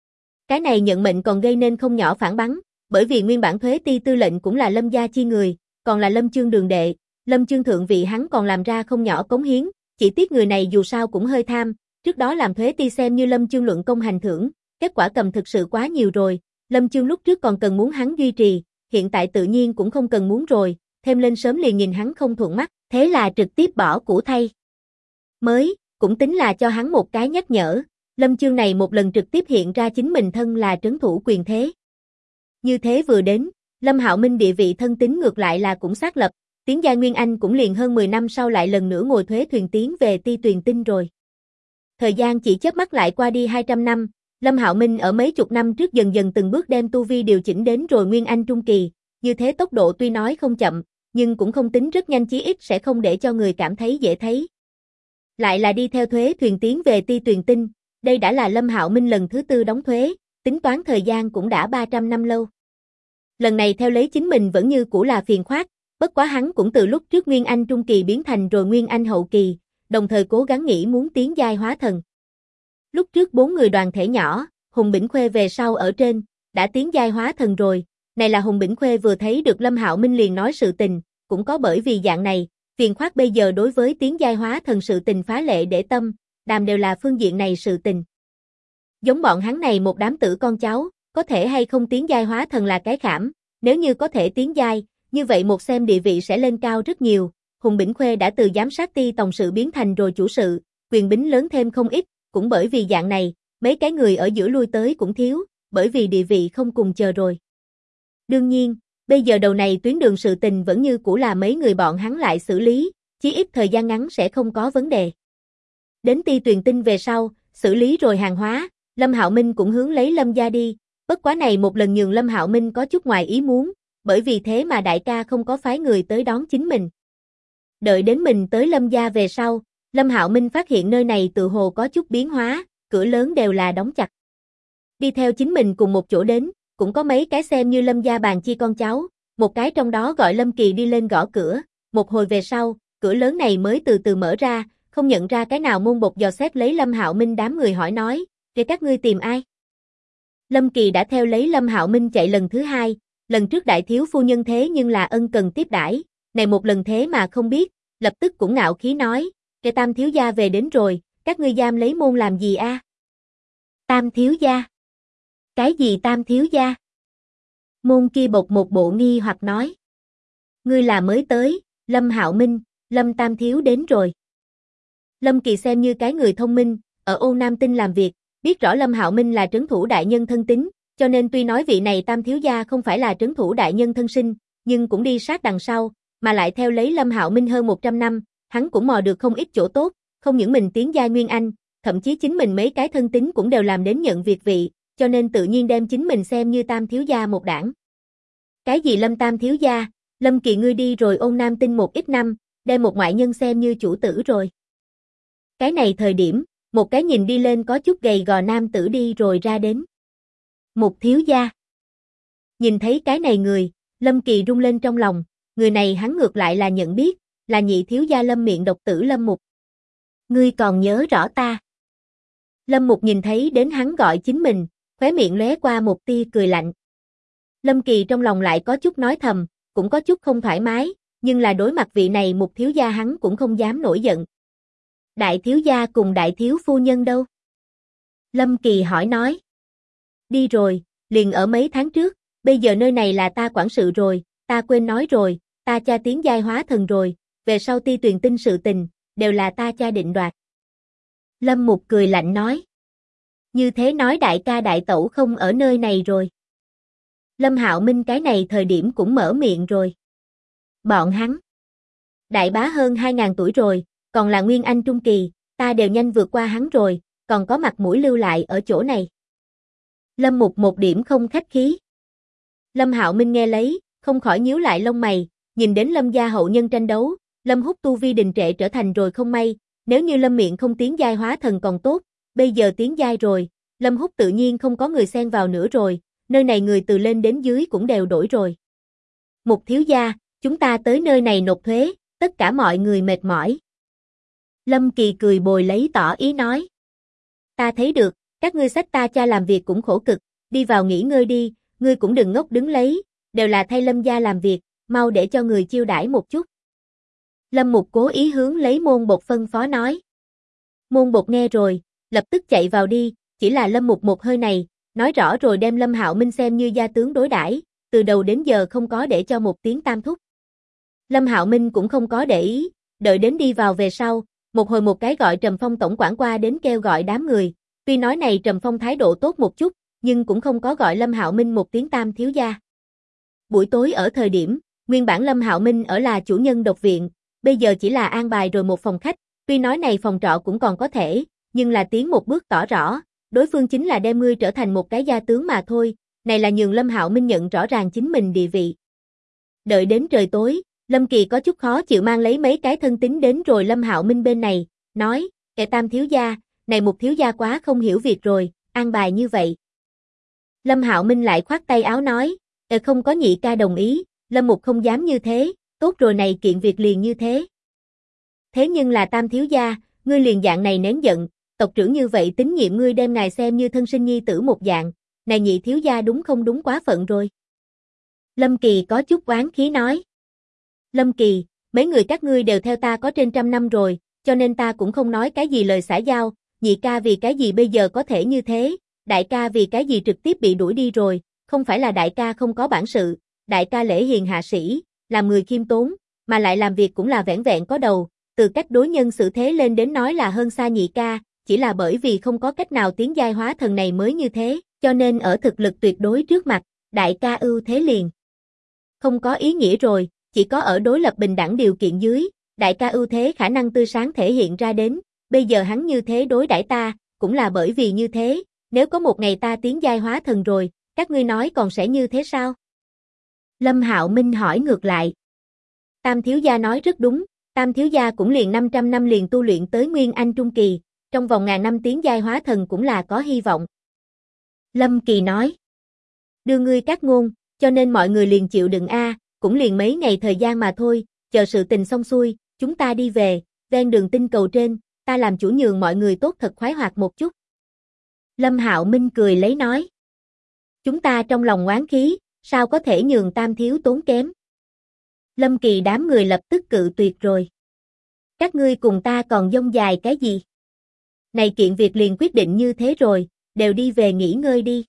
Cái này nhận mệnh còn gây nên không nhỏ phản bắn, bởi vì nguyên bản Thuế Ti Tư lệnh cũng là Lâm gia chi người, còn là Lâm Chương đường đệ, Lâm Chương thượng vị hắn còn làm ra không nhỏ cống hiến, chỉ tiếc người này dù sao cũng hơi tham, trước đó làm Thuế Ti xem như Lâm Chương luận công hành thưởng, kết quả cầm thực sự quá nhiều rồi, Lâm Chương lúc trước còn cần muốn hắn duy trì, hiện tại tự nhiên cũng không cần muốn rồi, thêm lên sớm liền nhìn hắn không thuận mắt, thế là trực tiếp bỏ củ thay. Mới, cũng tính là cho hắn một cái nhắc nhở, Lâm Chương này một lần trực tiếp hiện ra chính mình thân là trấn thủ quyền thế. Như thế vừa đến, Lâm Hạo Minh địa vị thân tín ngược lại là cũng xác lập, tiến giai Nguyên Anh cũng liền hơn 10 năm sau lại lần nữa ngồi thuế thuyền tiến về Ti Tuyền Tinh rồi. Thời gian chỉ chớp mắt lại qua đi 200 năm, Lâm Hạo Minh ở mấy chục năm trước dần dần từng bước đem tu vi điều chỉnh đến rồi Nguyên Anh trung kỳ, như thế tốc độ tuy nói không chậm, nhưng cũng không tính rất nhanh, chí ít sẽ không để cho người cảm thấy dễ thấy. Lại là đi theo thuế thuyền tiến về Ti Tuyền Tinh, đây đã là Lâm Hạo Minh lần thứ 4 đóng thuế, tính toán thời gian cũng đã 300 năm lâu. Lần này theo lấy chính mình vẫn như cũ là phiền khoát, bất quá hắn cũng từ lúc trước Nguyên Anh trung kỳ biến thành rồi Nguyên Anh hậu kỳ, đồng thời cố gắng nghĩ muốn tiến giai hóa thần. Lúc trước 4 người đoàn thể nhỏ, Hùng Bỉnh Khuê về sau ở trên, đã tiến giai hóa thần rồi, này là Hùng Bỉnh Khuê vừa thấy được Lâm Hạo Minh liền nói sự tình, cũng có bởi vì dạng này, phiền khoát bây giờ đối với tiến giai hóa thần sự tình phá lệ để tâm, đàm đều là phương diện này sự tình. Giống bọn hắn này một đám tử con cháu, có thể hay không tiến giai hóa thần là cái khảm, nếu như có thể tiến giai, như vậy một xem địa vị sẽ lên cao rất nhiều. Hùng Bỉnh Khuê đã từ giám sát ti tổng sự biến thành rồi chủ sự, quyền bính lớn thêm không ít, cũng bởi vì dạng này, mấy cái người ở giữa lui tới cũng thiếu, bởi vì địa vị không cùng chờ rồi. Đương nhiên, bây giờ đầu này tuyến đường sự tình vẫn như cũ là mấy người bọn hắn lại xử lý, chí ít thời gian ngắn sẽ không có vấn đề. Đến Ti Tuyền Tinh về sau, xử lý rồi hàng hóa, Lâm Hạo Minh cũng hướng lấy Lâm gia đi, bất quá này một lần nhường Lâm Hạo Minh có chút ngoài ý muốn, bởi vì thế mà đại ca không có phái người tới đón chính mình. Đợi đến mình tới Lâm gia về sau, Lâm Hạo Minh phát hiện nơi này tự hồ có chút biến hóa, cửa lớn đều là đóng chặt. Đi theo chính mình cùng một chỗ đến, cũng có mấy cái xem như Lâm gia bàn chi con cháu, một cái trong đó gọi Lâm Kỳ đi lên gõ cửa, một hồi về sau, cửa lớn này mới từ từ mở ra, không nhận ra cái nào môn bột dò xét lấy Lâm Hạo Minh, đám người hỏi nói, "Để các ngươi tìm ai?" Lâm Kỳ đã theo lấy Lâm Hạo Minh chạy lần thứ 2, lần trước đại thiếu phu nhân thế nhưng là ân cần tiếp đãi, này một lần thế mà không biết, lập tức cũng ngạo khí nói, "Cái Tam thiếu gia về đến rồi, các ngươi giam lấy môn làm gì a?" Tam thiếu gia? Cái gì Tam thiếu gia? Môn kia bộc một bộ nghi hoặc nói. Ngươi là mới tới, Lâm Hạo Minh, Lâm Tam thiếu đến rồi. Lâm Kỳ xem như cái người thông minh, ở Ôn Nam Tinh làm việc, biết rõ Lâm Hạo Minh là trấn thủ đại nhân thân tín, cho nên tuy nói vị này Tam thiếu gia không phải là trấn thủ đại nhân thân sinh, nhưng cũng đi sát đằng sau, mà lại theo lấy Lâm Hạo Minh hơn 100 năm, hắn cũng mò được không ít chỗ tốt, không những mình tiến giai Nguyên Anh, thậm chí chính mình mấy cái thân tín cũng đều làm đến nhận việc vị, cho nên tự nhiên đem chính mình xem như Tam thiếu gia một đảng. Cái gì Lâm Tam thiếu gia, Lâm Kỳ ngươi đi rồi Ôn Nam Tinh một ít năm, đem một ngoại nhân xem như chủ tử rồi. Cái này thời điểm, một cái nhìn đi lên có chút gầy gò nam tử đi rồi ra đến. Một thiếu gia. Nhìn thấy cái này người, Lâm Kỳ rung lên trong lòng, người này hắn ngược lại là nhận biết, là nhị thiếu gia Lâm miệng độc tử Lâm Mục. Ngươi còn nhớ rõ ta? Lâm Mục nhìn thấy đến hắn gọi chính mình, khóe miệng lóe qua một tia cười lạnh. Lâm Kỳ trong lòng lại có chút nói thầm, cũng có chút không thoải mái, nhưng là đối mặt vị này Mục thiếu gia hắn cũng không dám nổi giận. Đại thiếu gia cùng đại thiếu phu nhân đâu? Lâm Kỳ hỏi nói. Đi rồi, liền ở mấy tháng trước, bây giờ nơi này là ta quản sự rồi, ta quên nói rồi, ta cha tiến giai hóa thần rồi, về sau Ti Tuyền Tinh sự tình, đều là ta cha định đoạt. Lâm Mục cười lạnh nói. Như thế nói đại ca đại tẩu không ở nơi này rồi. Lâm Hạo Minh cái này thời điểm cũng mở miệng rồi. Bọn hắn. Đại bá hơn 2000 tuổi rồi, còn là Nguyên Anh trung kỳ, ta đều nhanh vượt qua hắn rồi, còn có mặt mũi lưu lại ở chỗ này. Lâm Mục một điểm không khách khí. Lâm Hạo Minh nghe lấy, không khỏi nhíu lại lông mày, nhìn đến Lâm gia hậu nhân tranh đấu, Lâm Húc tu vi đình trệ trở thành rồi không may, nếu như Lâm Miện không tiến giai hóa thần còn tốt, bây giờ tiến giai rồi, Lâm Húc tự nhiên không có người xen vào nữa rồi, nơi này người từ lên đến dưới cũng đều đổi rồi. Mục thiếu gia, chúng ta tới nơi này nộp thuế, tất cả mọi người mệt mỏi. Lâm Kỳ cười bồi lấy tỏ ý nói. Ta thấy được, các ngươi xách ta cha làm việc cũng khổ cực, đi vào nghỉ ngơi đi, ngươi cũng đừng ngốc đứng lấy, đều là thay Lâm gia làm việc, mau để cho người chiêu đãi một chút. Lâm Mục cố ý hướng lấy Môn Bột phân phó nói. Môn Bột nghe rồi, lập tức chạy vào đi, chỉ là Lâm Mục một hơi này, nói rõ rồi đem Lâm Hạo Minh xem như gia tướng đối đãi, từ đầu đến giờ không có để cho một tiếng tam thúc. Lâm Hạo Minh cũng không có để ý, đợi đến đi vào về sau, một hồi một cái gọi Trầm Phong tổng quản qua đến kêu gọi đám người, tuy nói này Trầm Phong thái độ tốt một chút, nhưng cũng không có gọi Lâm Hạo Minh một tiếng tam thiếu gia. Buổi tối ở thời điểm, nguyên bản Lâm Hạo Minh ở là chủ nhân độc viện, bây giờ chỉ là an bài rồi một phòng khách, tuy nói này phòng trọ cũng còn có thể, nhưng là tiến một bước tỏ rõ, đối phương chính là đem ngươi trở thành một cái gia tướng mà thôi, này là nhường Lâm Hạo Minh nhận rõ ràng chính mình địa vị. Đợi đến trời tối, Lâm Kỳ có chút khó chịu mang lấy mấy cái thân tín đến rồi Lâm Hạo Minh bên này, nói, kẻ tam thiếu gia, này một thiếu gia quá không hiểu việc rồi, an bài như vậy. Lâm Hạo Minh lại khoát tay áo nói, không có nhị ca đồng ý, Lâm Mục không dám như thế, tốt rồi này kiện việc liền như thế. Thế nhưng là tam thiếu gia, ngươi liền dạng này nén giận, tộc trưởng như vậy tín nhiệm ngươi đem ngài xem như thân sinh nhi tử một dạng, này nhị thiếu gia đúng không đúng quá phận rồi. Lâm Kỳ có chút oán khí nói. Lâm Kỳ, mấy người các ngươi đều theo ta có trên 100 năm rồi, cho nên ta cũng không nói cái gì lời xã giao, nhị ca vì cái gì bây giờ có thể như thế, đại ca vì cái gì trực tiếp bị đuổi đi rồi, không phải là đại ca không có bản sự, đại ca lễ hiền hạ sĩ, làm người khiêm tốn, mà lại làm việc cũng là vẻn vẹn có đầu, từ cách đối nhân xử thế lên đến nói là hơn xa nhị ca, chỉ là bởi vì không có cách nào tiến giai hóa thần này mới như thế, cho nên ở thực lực tuyệt đối trước mặt, đại ca ưu thế liền. Không có ý nghĩa rồi, chỉ có ở đối lập bình đẳng điều kiện dưới, đại ca ưu thế khả năng tươi sáng thể hiện ra đến, bây giờ hắn như thế đối đãi ta, cũng là bởi vì như thế, nếu có một ngày ta tiến giai hóa thần rồi, các ngươi nói còn sẽ như thế sao? Lâm Hạo Minh hỏi ngược lại. Tam thiếu gia nói rất đúng, tam thiếu gia cũng liền 500 năm liền tu luyện tới Nguyên Anh Trung Kỳ, trong vòng ngàn năm tiến giai hóa thần cũng là có hy vọng. Lâm Kỳ nói. Đưa ngươi các ngôn, cho nên mọi người liền chịu đựng cũng liền mấy ngày thời gian mà thôi, chờ sự tình xong xuôi, chúng ta đi về, ven đường tinh cầu trên, ta làm chủ nhường mọi người tốt thật khoái hoạt một chút. Lâm Hạo Minh cười lấy nói. Chúng ta trong lòng oán khí, sao có thể nhường tam thiếu tốn kém. Lâm Kỳ đám người lập tức cự tuyệt rồi. Các ngươi cùng ta còn dông dài cái gì? Này kiện việc liền quyết định như thế rồi, đều đi về nghỉ ngơi đi.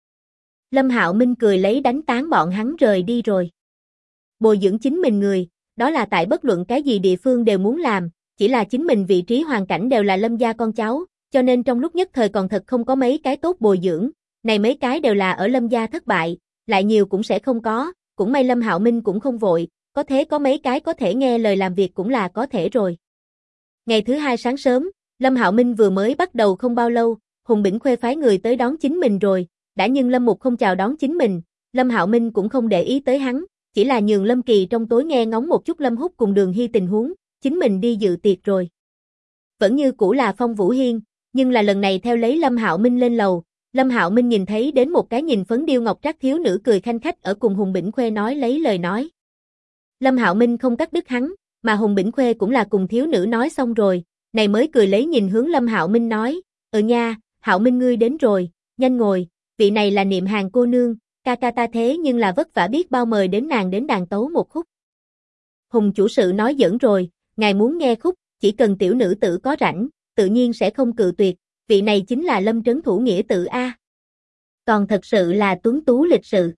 Lâm Hạo Minh cười lấy đánh tán bọn hắn rời đi rồi. Bồi dưỡng chính mình người, đó là tại bất luận cái gì địa phương đều muốn làm, chỉ là chính mình vị trí hoàn cảnh đều là Lâm gia con cháu, cho nên trong lúc nhất thời còn thật không có mấy cái tốt bồi dưỡng, này mấy cái đều là ở Lâm gia thất bại, lại nhiều cũng sẽ không có, cũng may Lâm Hạo Minh cũng không vội, có thế có mấy cái có thể nghe lời làm việc cũng là có thể rồi. Ngày thứ hai sáng sớm, Lâm Hạo Minh vừa mới bắt đầu không bao lâu, Hùng Bỉnh Khuê phái người tới đón chính mình rồi, đã nhưng Lâm Mục không chào đón chính mình, Lâm Hạo Minh cũng không để ý tới hắn, chỉ là nhường Lâm Kỳ trong tối nghe ngóng một chút Lâm Húc cùng Đường Hy tình huống, chính mình đi dự tiệc rồi. Vẫn như cũ là Phong Vũ Hiên, nhưng là lần này theo lấy Lâm Hạo Minh lên lầu, Lâm Hạo Minh nhìn thấy đến một cái nhìn phấn điêu ngọc trác thiếu nữ cười khanh khách ở cùng Hùng Bỉnh Khuê nói lấy lời nói. Lâm Hạo Minh không cắt đứt hắn, mà Hùng Bỉnh Khuê cũng là cùng thiếu nữ nói xong rồi, này mới cười lấy nhìn hướng Lâm Hạo Minh nói, nha, Hạo Minh ngươi đến rồi, nhanh ngồi, vị này là Niệm Hàn cô nương, ca ca ta thế nhưng là vất vả biết bao mời đến nàng đến đàn tấu một khúc. Hùng chủ sự nói giỡn rồi, ngài muốn nghe khúc, chỉ cần tiểu nữ tử có rảnh, tự nhiên sẽ không cự tuyệt, vị này chính là Lâm Trấn Thủ nghĩa tử a. Còn thật sự là tuấn tú lịch sự.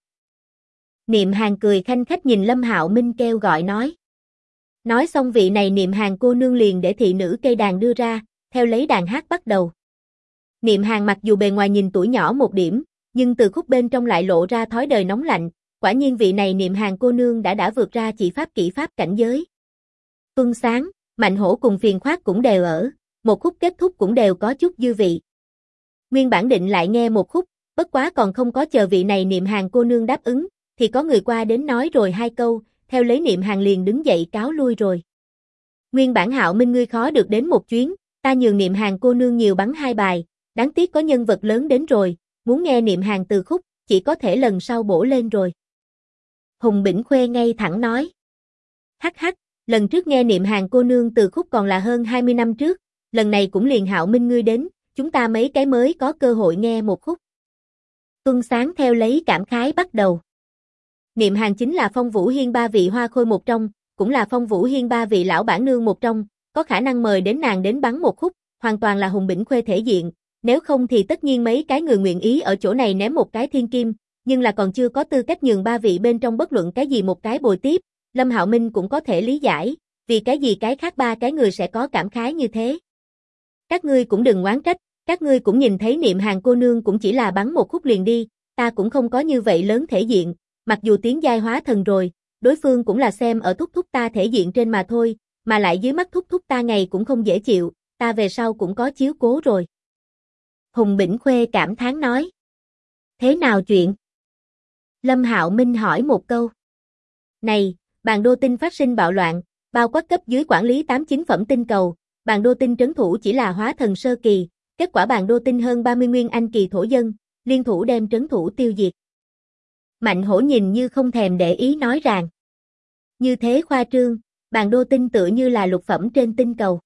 Niệm Hàn cười khanh khách nhìn Lâm Hạo Minh kêu gọi nói. Nói xong vị này Niệm Hàn cô nương liền để thị nữ cây đàn đưa ra, theo lấy đàn hát bắt đầu. Niệm Hàn mặc dù bề ngoài nhìn tuổi nhỏ một điểm, nhưng từ khúc bên trong lại lộ ra thói đời nóng lạnh, quả nhiên vị này Niệm Hàn cô nương đã vượt ra chỉ pháp kỹ pháp cảnh giới. Tuân Sáng, Mạnh Hổ cùng Phiền Khoát cũng đều ở, một khúc kết thúc cũng đều có chút dư vị. Nguyên bản định lại nghe một khúc, bất quá còn không có chờ vị này Niệm Hàn cô nương đáp ứng, thì có người qua đến nói rồi hai câu, theo lấy Niệm Hàn liền đứng dậy cáo lui rồi. Nguyên bản Hạo Minh ngươi khó được đến một chuyến, ta nhường Niệm Hàn cô nương nhiều bắn hai bài, đáng tiếc có nhân vật lớn đến rồi, muốn nghe Niệm Hàn từ khúc, chỉ có thể lần sau bổ lên rồi. Hùng Bỉnh Khuê ngay thẳng nói. Hắc hắc, lần trước nghe Niệm Hàn cô nương từ khúc còn là hơn 20 năm trước, lần này cũng liền Hạo Minh ngươi đến, chúng ta mấy cái mới có cơ hội nghe một khúc. Tuân Sáng theo lấy cảm khái bắt đầu. Niệm Hàn chính là Phong Vũ Hiên ba vị hoa khôi một trong, cũng là Phong Vũ Hiên ba vị lão bản nương một trong, có khả năng mời đến nàng đến bắn một khúc, hoàn toàn là Hùng Bỉnh Khuê thể diện, nếu không thì tất nhiên mấy cái người nguyện ý ở chỗ này ném một cái thiên kim, nhưng là còn chưa có tư cách nhường ba vị bên trong bất luận cái gì một cái bồi tiếp, Lâm Hạo Minh cũng có thể lý giải, vì cái gì cái khác ba cái người sẽ có cảm khái như thế. Các ngươi cũng đừng oán trách, các ngươi cũng nhìn thấy Niệm Hàn cô nương cũng chỉ là bắn một khúc liền đi, ta cũng không có như vậy lớn thể diện, mặc dù tiến giai hóa thần rồi, đối phương cũng là xem ở thúc thúc ta thể diện trên mà thôi, mà lại dưới mắt thúc thúc ta ngày cũng không dễ chịu, ta về sau cũng có chiếu cố rồi. Hùng Bỉnh Khuê cảm thán nói. Thế nào chuyện? Lâm Hạo Minh hỏi một câu. Này, Bàn Đô Tinh phát sinh bạo loạn, bao quát cấp dưới quản lý 8-9 phẩm tinh cầu, Bàn Đô Tinh trấn thủ chỉ là hóa thần sơ kỳ, kết quả Bàn Đô Tinh hơn 30 nguyên anh kỳ thổ dân, liên thủ đem trấn thủ tiêu diệt. Mạnh Hổ nhìn như không thèm để ý nói rằng. Như thế khoa trương, Bàn Đô Tinh tựa như là lục phẩm trên tinh cầu.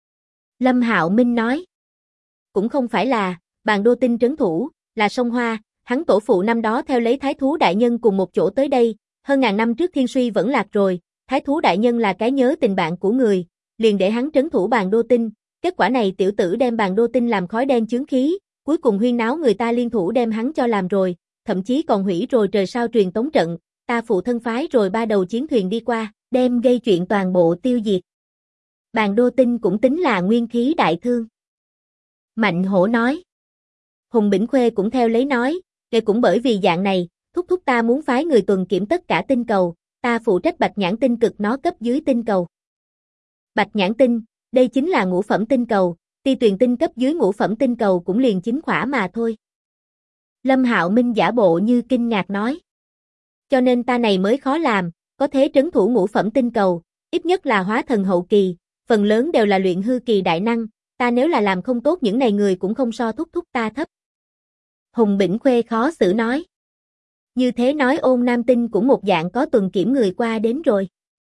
Lâm Hạo Minh nói. Cũng không phải là, Bàn Đô Tinh trấn thủ, là Sông Hoa, hắn tổ phụ năm đó theo lấy Thái Thú Đại Nhân cùng một chỗ tới đây, hơn ngàn năm trước Thiên Suy vẫn lạc rồi, Thái Thú Đại Nhân là cái nhớ tình bạn của người, liền để hắn trấn thủ Bàn Đô Tinh, kết quả này tiểu tử đem Bàn Đô Tinh làm khói đen chướng khí, cuối cùng huyên náo người ta liên thủ đem hắn cho làm rồi, thậm chí còn hủy rồi trời sao truyền tống trận, ta phụ thân phái rồi 3 đầu chiến thuyền đi qua, đem gây chuyện toàn bộ tiêu diệt. Bàn Đô Tinh cũng tính là nguyên khí đại thương. Mạnh Hổ nói. Hùng Bỉnh Khuê cũng theo lấy nói, kể cũng bởi vì dạng này, thúc thúc ta muốn phái người tuần kiểm tất cả tinh cầu, ta phụ trách Bạch Nhãn Tinh cực nó cấp dưới tinh cầu. Bạch Nhãn Tinh, đây chính là ngũ phẩm tinh cầu, Ti Tuyền Tinh cấp dưới ngũ phẩm tinh cầu cũng liền chính khỏa mà thôi. Lâm Hạo Minh giả bộ như kinh ngạc nói. Cho nên ta này mới khó làm, có thế trấn thủ ngũ phẩm tinh cầu, ít nhất là hóa thần hậu kỳ, phần lớn đều là luyện hư kỳ đại năng, ta nếu là làm không tốt những này người cũng không so thúc thúc ta thấp. Hùng Bỉnh Khuê khó xử nói. Như thế nói Ôn Nam Tinh cũng một dạng có tuần kiểm người qua đến rồi.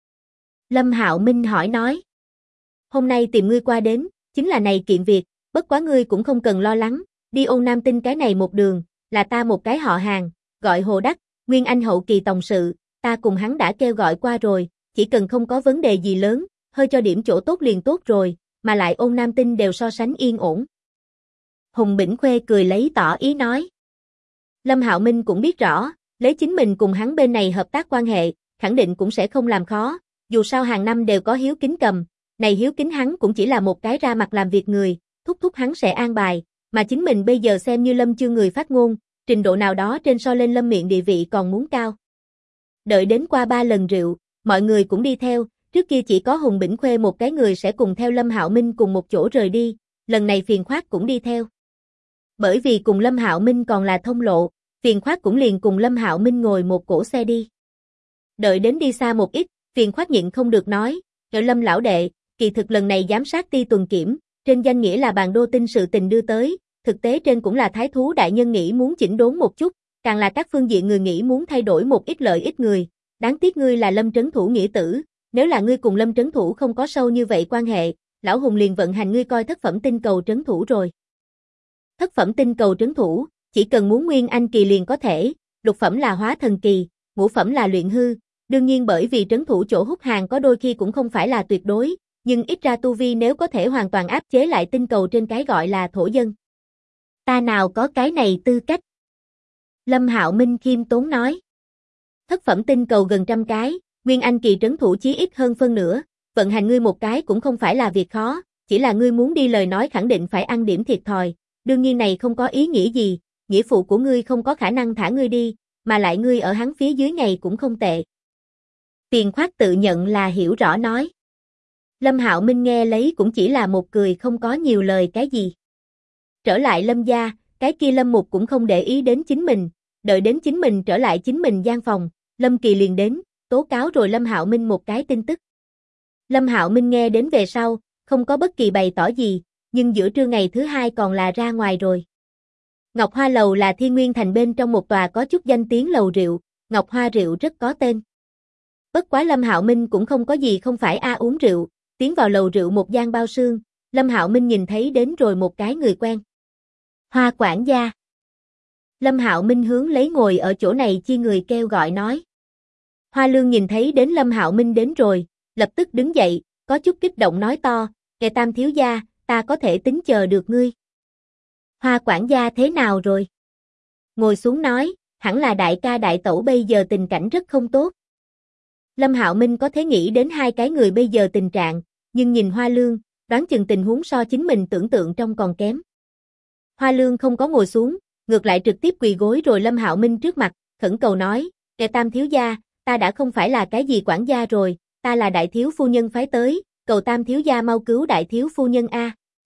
Lâm Hạo Minh hỏi nói. Hôm nay tìm ngươi qua đến, chính là này kiện việc, bất quá ngươi cũng không cần lo lắng, đi Ôn Nam Tinh cái này một đường, là ta một cái họ hàng, gọi Hồ Đắc, Nguyên Anh hậu kỳ tổng sự, ta cùng hắn đã kêu gọi qua rồi, chỉ cần không có vấn đề gì lớn, hơi cho điểm chỗ tốt liền tốt rồi, mà lại Ôn Nam Tinh đều so sánh yên ổn. Hùng Bỉnh Khuê cười lấy tỏ ý nói. Lâm Hạo Minh cũng biết rõ, lấy chính mình cùng hắn bên này hợp tác quan hệ, khẳng định cũng sẽ không làm khó, dù sao hàng năm đều có Hiếu Kính cầm, này Hiếu Kính hắn cũng chỉ là một cái ra mặt làm việc người, thúc thúc hắn sẽ an bài, mà chính mình bây giờ xem như Lâm Chương người phát ngôn, trình độ nào đó trên so lên Lâm Miện địa vị còn muốn cao. Đợi đến qua 3 lần rượu, mọi người cũng đi theo, trước kia chỉ có Hùng Bỉnh Khuê một cái người sẽ cùng theo Lâm Hạo Minh cùng một chỗ rời đi, lần này Phiền Khoát cũng đi theo. Bởi vì cùng Lâm Hạo Minh còn là thông lộ, Phiền Khoát cũng liền cùng Lâm Hạo Minh ngồi một cỗ xe đi. Đợi đến đi xa một ít, Phiền Khoát nhịn không được nói, "Nhờ Lâm lão đệ, kỳ thực lần này giám sát Ti tuần kiểm, trên danh nghĩa là Bàn Đô Tinh sự tình đưa tới, thực tế trên cũng là Thái Thú Đại Nhân nghĩ muốn chỉnh đốn một chút, càng là các phương diện người nghĩ muốn thay đổi một ít lợi ích người, đáng tiếc ngươi là Lâm trấn thủ nghĩa tử, nếu là ngươi cùng Lâm trấn thủ không có sâu như vậy quan hệ, lão Hùng liền vận hành ngươi coi thất phẩm tinh cầu trấn thủ rồi." Thất phẩm tinh cầu trấn thủ, chỉ cần muốn Nguyên Anh kỳ liền có thể, lục phẩm là hóa thần kỳ, ngũ phẩm là luyện hư, đương nhiên bởi vì trấn thủ chỗ hút hàng có đôi khi cũng không phải là tuyệt đối, nhưng ít ra tu vi nếu có thể hoàn toàn áp chế lại tinh cầu trên cái gọi là thổ dân. Ta nào có cái này tư cách? Lâm Hạo Minh khiêm tốn nói. Thất phẩm tinh cầu gần 100 cái, Nguyên Anh kỳ trấn thủ chí ít hơn phân nửa, vận hành ngươi một cái cũng không phải là việc khó, chỉ là ngươi muốn đi lời nói khẳng định phải ăn điểm thiệt thòi, đương nhiên này không có ý nghĩa gì, nghĩa phụ của ngươi không có khả năng thả ngươi đi, mà lại ngươi ở hắn phía dưới ngày cũng không tệ. Phiền Khoát tự nhận là hiểu rõ nói. Lâm Hạo Minh nghe lấy cũng chỉ là một cười không có nhiều lời cái gì. Trở lại Lâm gia, Cái kia Lâm Mục cũng không để ý đến chính mình, đợi đến chính mình trở lại chính mình gian phòng, Lâm Kỳ liền đến, tố cáo rồi Lâm Hạo Minh một cái tin tức. Lâm Hạo Minh nghe đến về sau, không có bất kỳ bày tỏ gì, nhưng giữa trưa ngày thứ hai còn là ra ngoài rồi. Ngọc Hoa Lầu là Thiên Nguyên Thành bên trong một tòa có chút danh tiếng lầu rượu, Ngọc Hoa Rượu rất có tên. Bất quá Lâm Hạo Minh cũng không có gì không phải uống rượu, tiến vào lầu rượu một gian bao sương, Lâm Hạo Minh nhìn thấy đến rồi một cái người quen. Hoa quản gia. Lâm Hạo Minh hướng lấy ngồi ở chỗ này chi người kêu gọi nói. Hoa Lương nhìn thấy đến Lâm Hạo Minh đến rồi, lập tức đứng dậy, có chút kích động nói to, "Kẻ Tam thiếu gia, ta có thể tính chờ được ngươi." Hoa quản gia thế nào rồi? Ngồi xuống nói, hẳn là đại ca đại tẩu bây giờ tình cảnh rất không tốt. Lâm Hạo Minh có thể nghĩ đến hai cái người bây giờ tình trạng, nhưng nhìn Hoa Lương, đoán chừng tình huống so chính mình tưởng tượng trong còn kém. Hoa Lương không có ngồi xuống, ngược lại trực tiếp quỳ gối rồi Lâm Hạo Minh trước mặt, khẩn cầu nói, "Kẻ Tam thiếu gia, ta đã không phải là cái gì quản gia rồi, ta là đại thiếu phu nhân phái tới, cầu Tam thiếu gia mau cứu đại thiếu phu nhân a."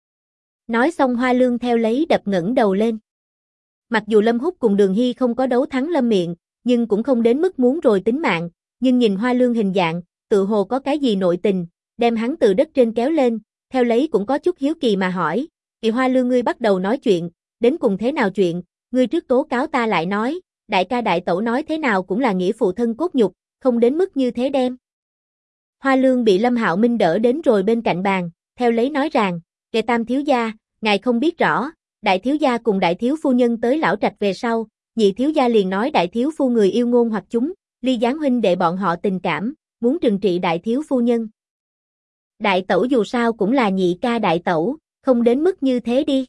Nói xong Hoa Lương theo lấy đập ngẩng đầu lên. Mặc dù Lâm Húc cùng Đường Hy không có đấu thắng Lâm Miện, nhưng cũng không đến mức muốn rồi tính mạng, nhưng nhìn Hoa Lương hình dạng, tự hồ có cái gì nội tình, đem hắn từ đất trên kéo lên, theo lấy cũng có chút hiếu kỳ mà hỏi, "Kỳ Hoa Lương ngươi bắt đầu nói chuyện, đến cùng thế nào chuyện, ngươi trước tố cáo ta lại nói, đại ca đại tẩu nói thế nào cũng là nghĩa phụ thân cốt nhục, không đến mức như thế đem." Hoa Lương bị Lâm Hạo Minh đỡ đến rồi bên cạnh bàn, theo lấy nói rằng, "Kẻ Tam thiếu gia, ngài không biết rõ, đại thiếu gia cùng đại thiếu phu nhân tới lão trạch về sau, nhị thiếu gia liền nói đại thiếu phu người yêu ngôn hoặc chúng, ly gián huynh đệ bọn họ tình cảm, muốn trừng trị đại thiếu phu nhân. Đại tẩu dù sao cũng là nhị ca đại tẩu, không đến mức như thế đi."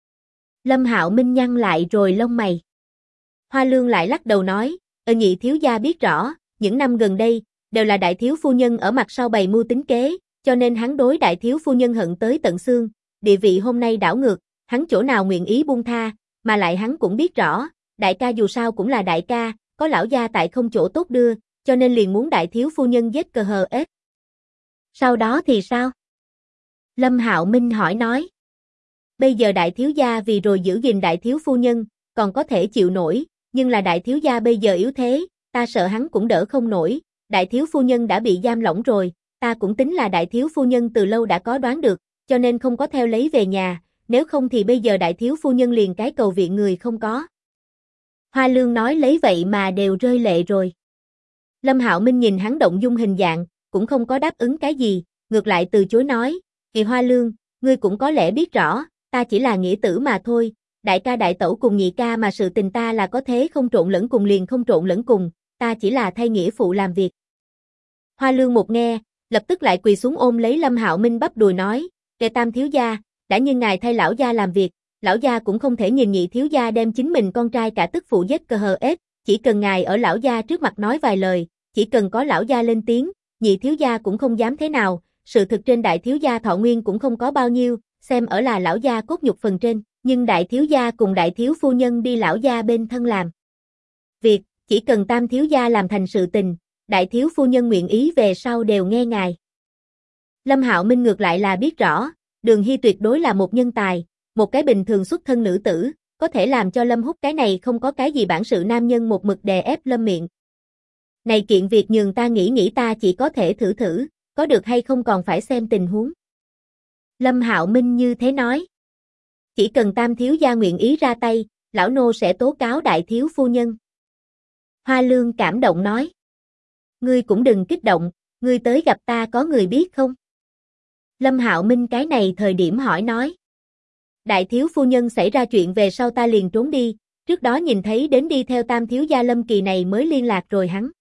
Lâm Hạo Minh nhăn lại rồi lông mày. Hoa Lương lại lắc đầu nói, "Nhị thiếu gia biết rõ, những năm gần đây, đều là đại thiếu phu nhân ở mặt sau bày mưu tính kế, cho nên hắn đối đại thiếu phu nhân hận tới tận xương, địa vị hôm nay đảo ngược, hắn chỗ nào nguyện ý buông tha, mà lại hắn cũng biết rõ, đại ca dù sao cũng là đại ca, có lão gia tại không chỗ tốt đưa, cho nên liền muốn đại thiếu phu nhân giết cờ hờ ết." "Sau đó thì sao?" Lâm Hạo Minh hỏi nói. "Bây giờ đại thiếu gia vì rồi giữ gìn đại thiếu phu nhân, còn có thể chịu nổi, nhưng là đại thiếu gia bây giờ yếu thế, ta sợ hắn cũng đỡ không nổi, đại thiếu phu nhân đã bị giam lỏng rồi, ta cũng tính là đại thiếu phu nhân từ lâu đã có đoán được, cho nên không có theo lấy về nhà, nếu không thì bây giờ đại thiếu phu nhân liền cái cầu viện người không có." Hoa Lương nói lấy vậy mà đều rơi lệ rồi. Lâm Hạo Minh nhìn hắn động dung hình dạng, cũng không có đáp ứng cái gì, ngược lại từ chối nói, "Kỳ Hoa Lương, ngươi cũng có lẽ biết rõ, ta chỉ là nghĩa tử mà thôi, đại ca đại tẩu cùng nhị ca mà sự tình ta là có thế không trộn lẫn cùng liền không trộn lẫn cùng, ta chỉ là thay nghĩa phụ làm việc." Hoa Lương một nghe, lập tức lại quỳ xuống ôm lấy Lâm Hạo Minh bắp đùi nói, "Kẻ Tam thiếu gia, đã như ngài thay lão gia làm việc, lão gia cũng không thể nhìn nhị thiếu gia đem chính mình con trai cả tức phụ giết cờ hờ ết, chỉ cần ngài ở lão gia trước mặt nói vài lời, chỉ cần có lão gia lên tiếng, nhị thiếu gia cũng không dám thế nào, sự thực trên đại thiếu gia thọ nguyên cũng không có bao nhiêu, xem ở là lão gia cốt nhục phần trên, nhưng đại thiếu gia cùng đại thiếu phu nhân đi lão gia bên thân làm việc, chỉ cần Tam thiếu gia làm thành sự tình, đại thiếu phu nhân nguyện ý về sau đều nghe ngài." Lâm Hạo Minh ngược lại là biết rõ, Đường Hy tuyệt đối là một nhân tài, một cái bình thường xuất thân nữ tử, có thể làm cho Lâm Húc cái này không có cái gì bản sự nam nhân một mực đè ép Lâm Miện. Này kiện việc nhường ta nghĩ ta chỉ có thể thử thử, có được hay không còn phải xem tình huống. Lâm Hạo Minh như thế nói. "Chỉ cần Tam thiếu gia nguyện ý ra tay, lão nô sẽ tố cáo đại thiếu phu nhân." Hoa Lương cảm động nói. "Ngươi cũng đừng kích động, ngươi tới gặp ta có người biết không?" Lâm Hạo Minh cái này thời điểm hỏi nói. "Đại thiếu phu nhân xảy ra chuyện về sau ta liền trốn đi, trước đó nhìn thấy đến đi theo Tam thiếu gia Lâm Kỳ này mới liên lạc rồi hắn."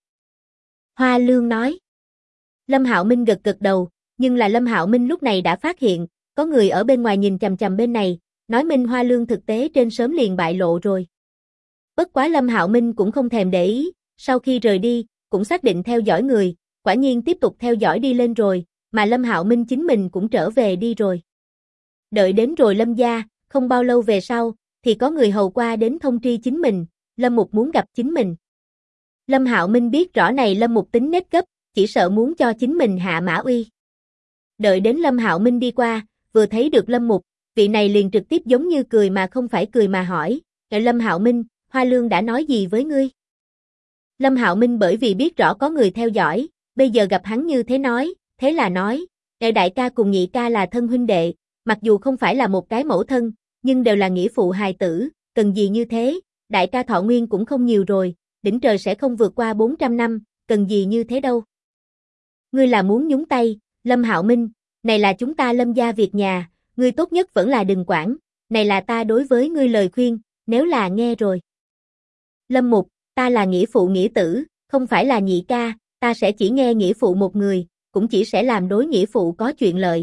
Hoa Lương nói. Lâm Hạo Minh gật gật đầu, nhưng là Lâm Hạo Minh lúc này đã phát hiện, có người ở bên ngoài nhìn chằm chằm bên này, nói minh Hoa Lương thực tế trên sớm liền bại lộ rồi. Bất quá Lâm Hạo Minh cũng không thèm để ý, sau khi rời đi, cũng xác định theo dõi người, quả nhiên tiếp tục theo dõi đi lên rồi, mà Lâm Hạo Minh chính mình cũng trở về đi rồi. Đợi đến rồi Lâm gia, không bao lâu về sau, thì có người hầu qua đến thông tri chính mình, Lâm Mục muốn gặp chính mình. Lâm Hạo Minh biết rõ này Lâm Mục tính nết gấp, chỉ sợ muốn cho chính mình hạ mã uy. Đợi đến Lâm Hạo Minh đi qua, vừa thấy được Lâm Mục, vị này liền trực tiếp giống như cười mà không phải cười mà hỏi, Lâm Hạo Minh, Hoa Lương đã nói gì với ngươi? Lâm Hạo Minh bởi vì biết rõ có người theo dõi, bây giờ gặp hắn như thế là nói, đại ca cùng nhị ca là thân huynh đệ, mặc dù không phải là một cái mẫu thân, nhưng đều là nghĩa phụ hài tử, cần gì như thế, đại ca thọ nguyên cũng không nhiều rồi, đỉnh trời sẽ không vượt qua 400 năm, cần gì như thế đâu. Ngươi là muốn nhúng tay, Lâm Hạo Minh, này là chúng ta Lâm gia việc nhà, ngươi tốt nhất vẫn là đừng quản, này là ta đối với ngươi lời khuyên, nếu là nghe rồi. Lâm Mục, ta là nghĩa phụ nghĩa tử, không phải là nhị ca, ta sẽ chỉ nghe nghĩa phụ một người, cũng chỉ sẽ làm đối nghĩa phụ có chuyện lợi.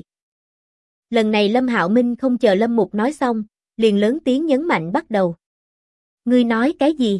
Lần này Lâm Hạo Minh không chờ Lâm Mục nói xong, liền lớn tiếng nhấn mạnh bắt đầu. Ngươi nói cái gì?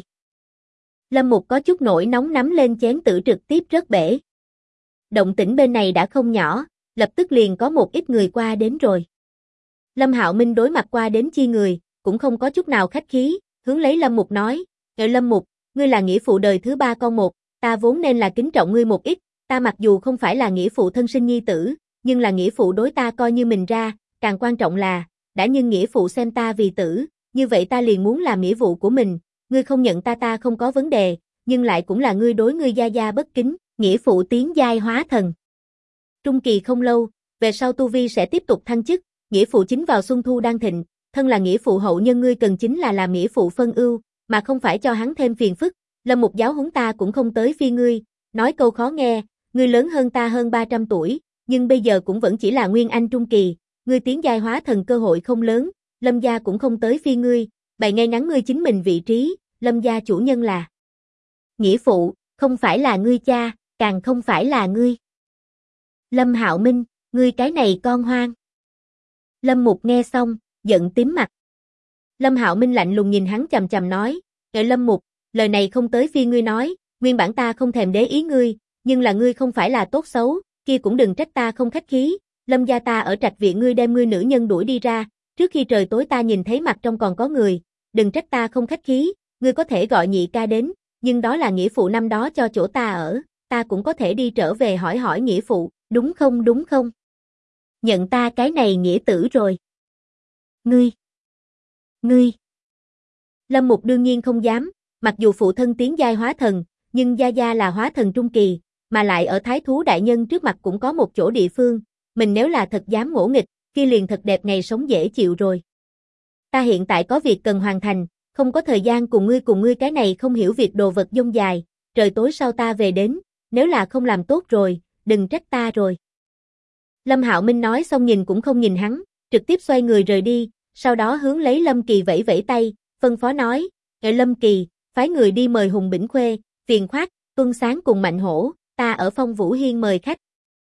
Lâm Mục có chút nổi nóng nắm lên chén tử trực tiếp rớt bể. Động tĩnh bên này đã không nhỏ, lập tức liền có một ít người qua đến rồi. Lâm Hạo Minh đối mặt qua đến chi người, cũng không có chút nào khách khí, hướng lấy Lâm Mục nói, Lâm Mục, ngươi là nghĩa phụ đời thứ ba con một, ta vốn nên là kính trọng ngươi một ít, ta mặc dù không phải là nghĩa phụ thân sinh nhi tử, nhưng là nghĩa phụ đối ta coi như mình ra, càng quan trọng là, đã nhưng nghĩa phụ xem ta vì tử, như vậy ta liền muốn làm nghĩa vụ của mình, ngươi không nhận ta không có vấn đề, nhưng lại cũng là ngươi đối ngươi gia gia bất kính, nghĩa phụ tiến giai hóa thần. Trung kỳ không lâu, về sau tu vi sẽ tiếp tục thăng chức, nghĩa phụ chính vào xuân thu đang thịnh, thân là nghĩa phụ hậu nhân ngươi cần chính là làm nghĩa phụ phân ưu, mà không phải cho hắn thêm phiền phức. Lâm Mục giáo huấn ta cũng không tới phi ngươi, nói câu khó nghe, ngươi lớn hơn ta hơn 300 tuổi, nhưng bây giờ cũng vẫn chỉ là nguyên anh trung kỳ, ngươi tiến giai hóa thần cơ hội không lớn, Lâm gia cũng không tới phi ngươi, bày ngay ngắn ngươi chính mình vị trí, Lâm gia chủ nhân là nghĩa phụ, không phải là ngươi cha, càng không phải là ngươi. Lâm Hạo Minh, ngươi cái này con hoang. Lâm Mục nghe xong, giận tím mặt. Lâm Hạo Minh lạnh lùng nhìn hắn chằm chằm nói, Lâm Mục, lời này không tới phi ngươi nói, nguyên bản ta không thèm để ý ngươi, nhưng là ngươi không phải là tốt xấu, kia cũng đừng trách ta không khách khí, Lâm gia ta ở trạch viện ngươi đem ngươi nữ nhân đuổi đi ra, trước khi trời tối ta nhìn thấy mặt trong còn có người, đừng trách ta không khách khí, ngươi có thể gọi nhị ca đến, nhưng đó là nghĩa phụ năm đó cho chỗ ta ở, ta cũng có thể đi trở về hỏi hỏi nghĩa phụ, đúng không? Nhận ta cái này nghĩa tử rồi. Ngươi. Lâm Mục đương nhiên không dám, mặc dù phụ thân tiến giai hóa thần, nhưng gia gia là hóa thần trung kỳ, mà lại ở thái thú đại nhân trước mặt cũng có một chỗ địa phương, mình nếu là thật dám ngỗ nghịch, kia liền thật đẹp ngày sống dễ chịu rồi. Ta hiện tại có việc cần hoàn thành, không có thời gian cùng ngươi cái này không hiểu việc đồ vật dông dài, trời tối sau ta về đến, nếu là không làm tốt rồi, đừng trách ta rồi. Lâm Hạo Minh nói xong nhìn cũng không nhìn hắn, trực tiếp xoay người rời đi, sau đó hướng lấy Lâm Kỳ vẫy vẫy tay, phân phó nói, Lâm Kỳ, phái người đi mời Hùng Bỉnh Khuê, Phiền Khoát, Tuân Sáng cùng Mạnh Hổ, ta ở Phong Vũ Hiên mời khách.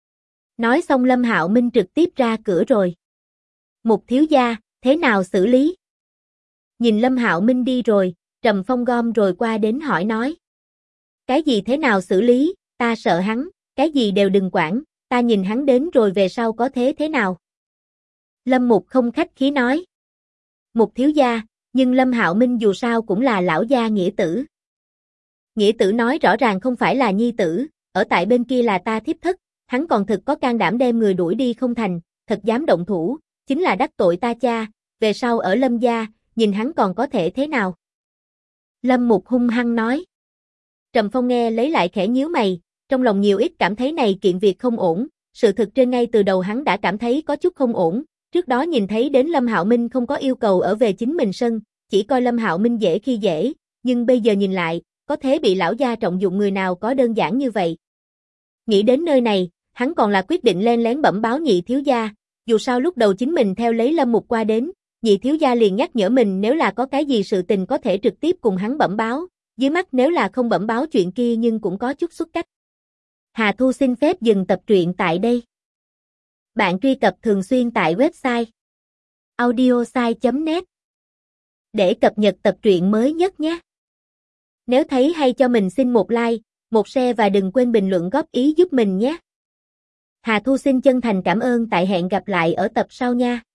Nói xong Lâm Hạo Minh trực tiếp ra cửa rồi. Mục thiếu gia, thế nào xử lý? Nhìn Lâm Hạo Minh đi rồi, Trầm Phong gom rồi qua đến hỏi nói. Cái gì thế nào xử lý, ta sợ hắn, cái gì đều đừng quản, ta nhìn hắn đến rồi về sau có thế nào? Lâm Mục không khách khí nói. Mục thiếu gia, nhưng Lâm Hạo Minh dù sao cũng là lão gia nghĩa tử. Nghĩa tử nói rõ ràng không phải là nhi tử, ở tại bên kia là ta thiếp thất, hắn còn thực có can đảm đem người đuổi đi không thành, thật dám động thủ, chính là đắc tội ta cha, về sau ở Lâm gia, nhìn hắn còn có thể thế nào? Lâm Mục hung hăng nói. Trầm Phong nghe lấy lại khẽ nhíu mày, trong lòng nhiều ít cảm thấy này kiện việc không ổn, sự thực trên ngay từ đầu hắn đã cảm thấy có chút không ổn, trước đó nhìn thấy đến Lâm Hạo Minh không có yêu cầu ở về chính mình sân, chỉ coi Lâm Hạo Minh dễ khi dễ, nhưng bây giờ nhìn lại, có thế bị lão gia trọng dụng người nào có đơn giản như vậy. Nghĩ đến nơi này, hắn còn là quyết định len lén bẩm báo nhị thiếu gia, dù sao lúc đầu chính mình theo lấy Lâm Mục qua đến, nhị thiếu gia liền nhắc nhở mình nếu là có cái gì sự tình có thể trực tiếp cùng hắn bẩm báo, dưới mắt nếu là không bẩm báo chuyện kia nhưng cũng có chút xuất cách. Hà Thu xin phép dừng tập truyện tại đây. Bạn truy cập thường xuyên tại website audiosai.net để cập nhật tập truyện mới nhất nhé. Nếu thấy hay cho mình xin một like, một share và đừng quên bình luận góp ý giúp mình nhé. Hà Thu xin chân thành cảm ơn, tại hẹn gặp lại ở tập sau nha.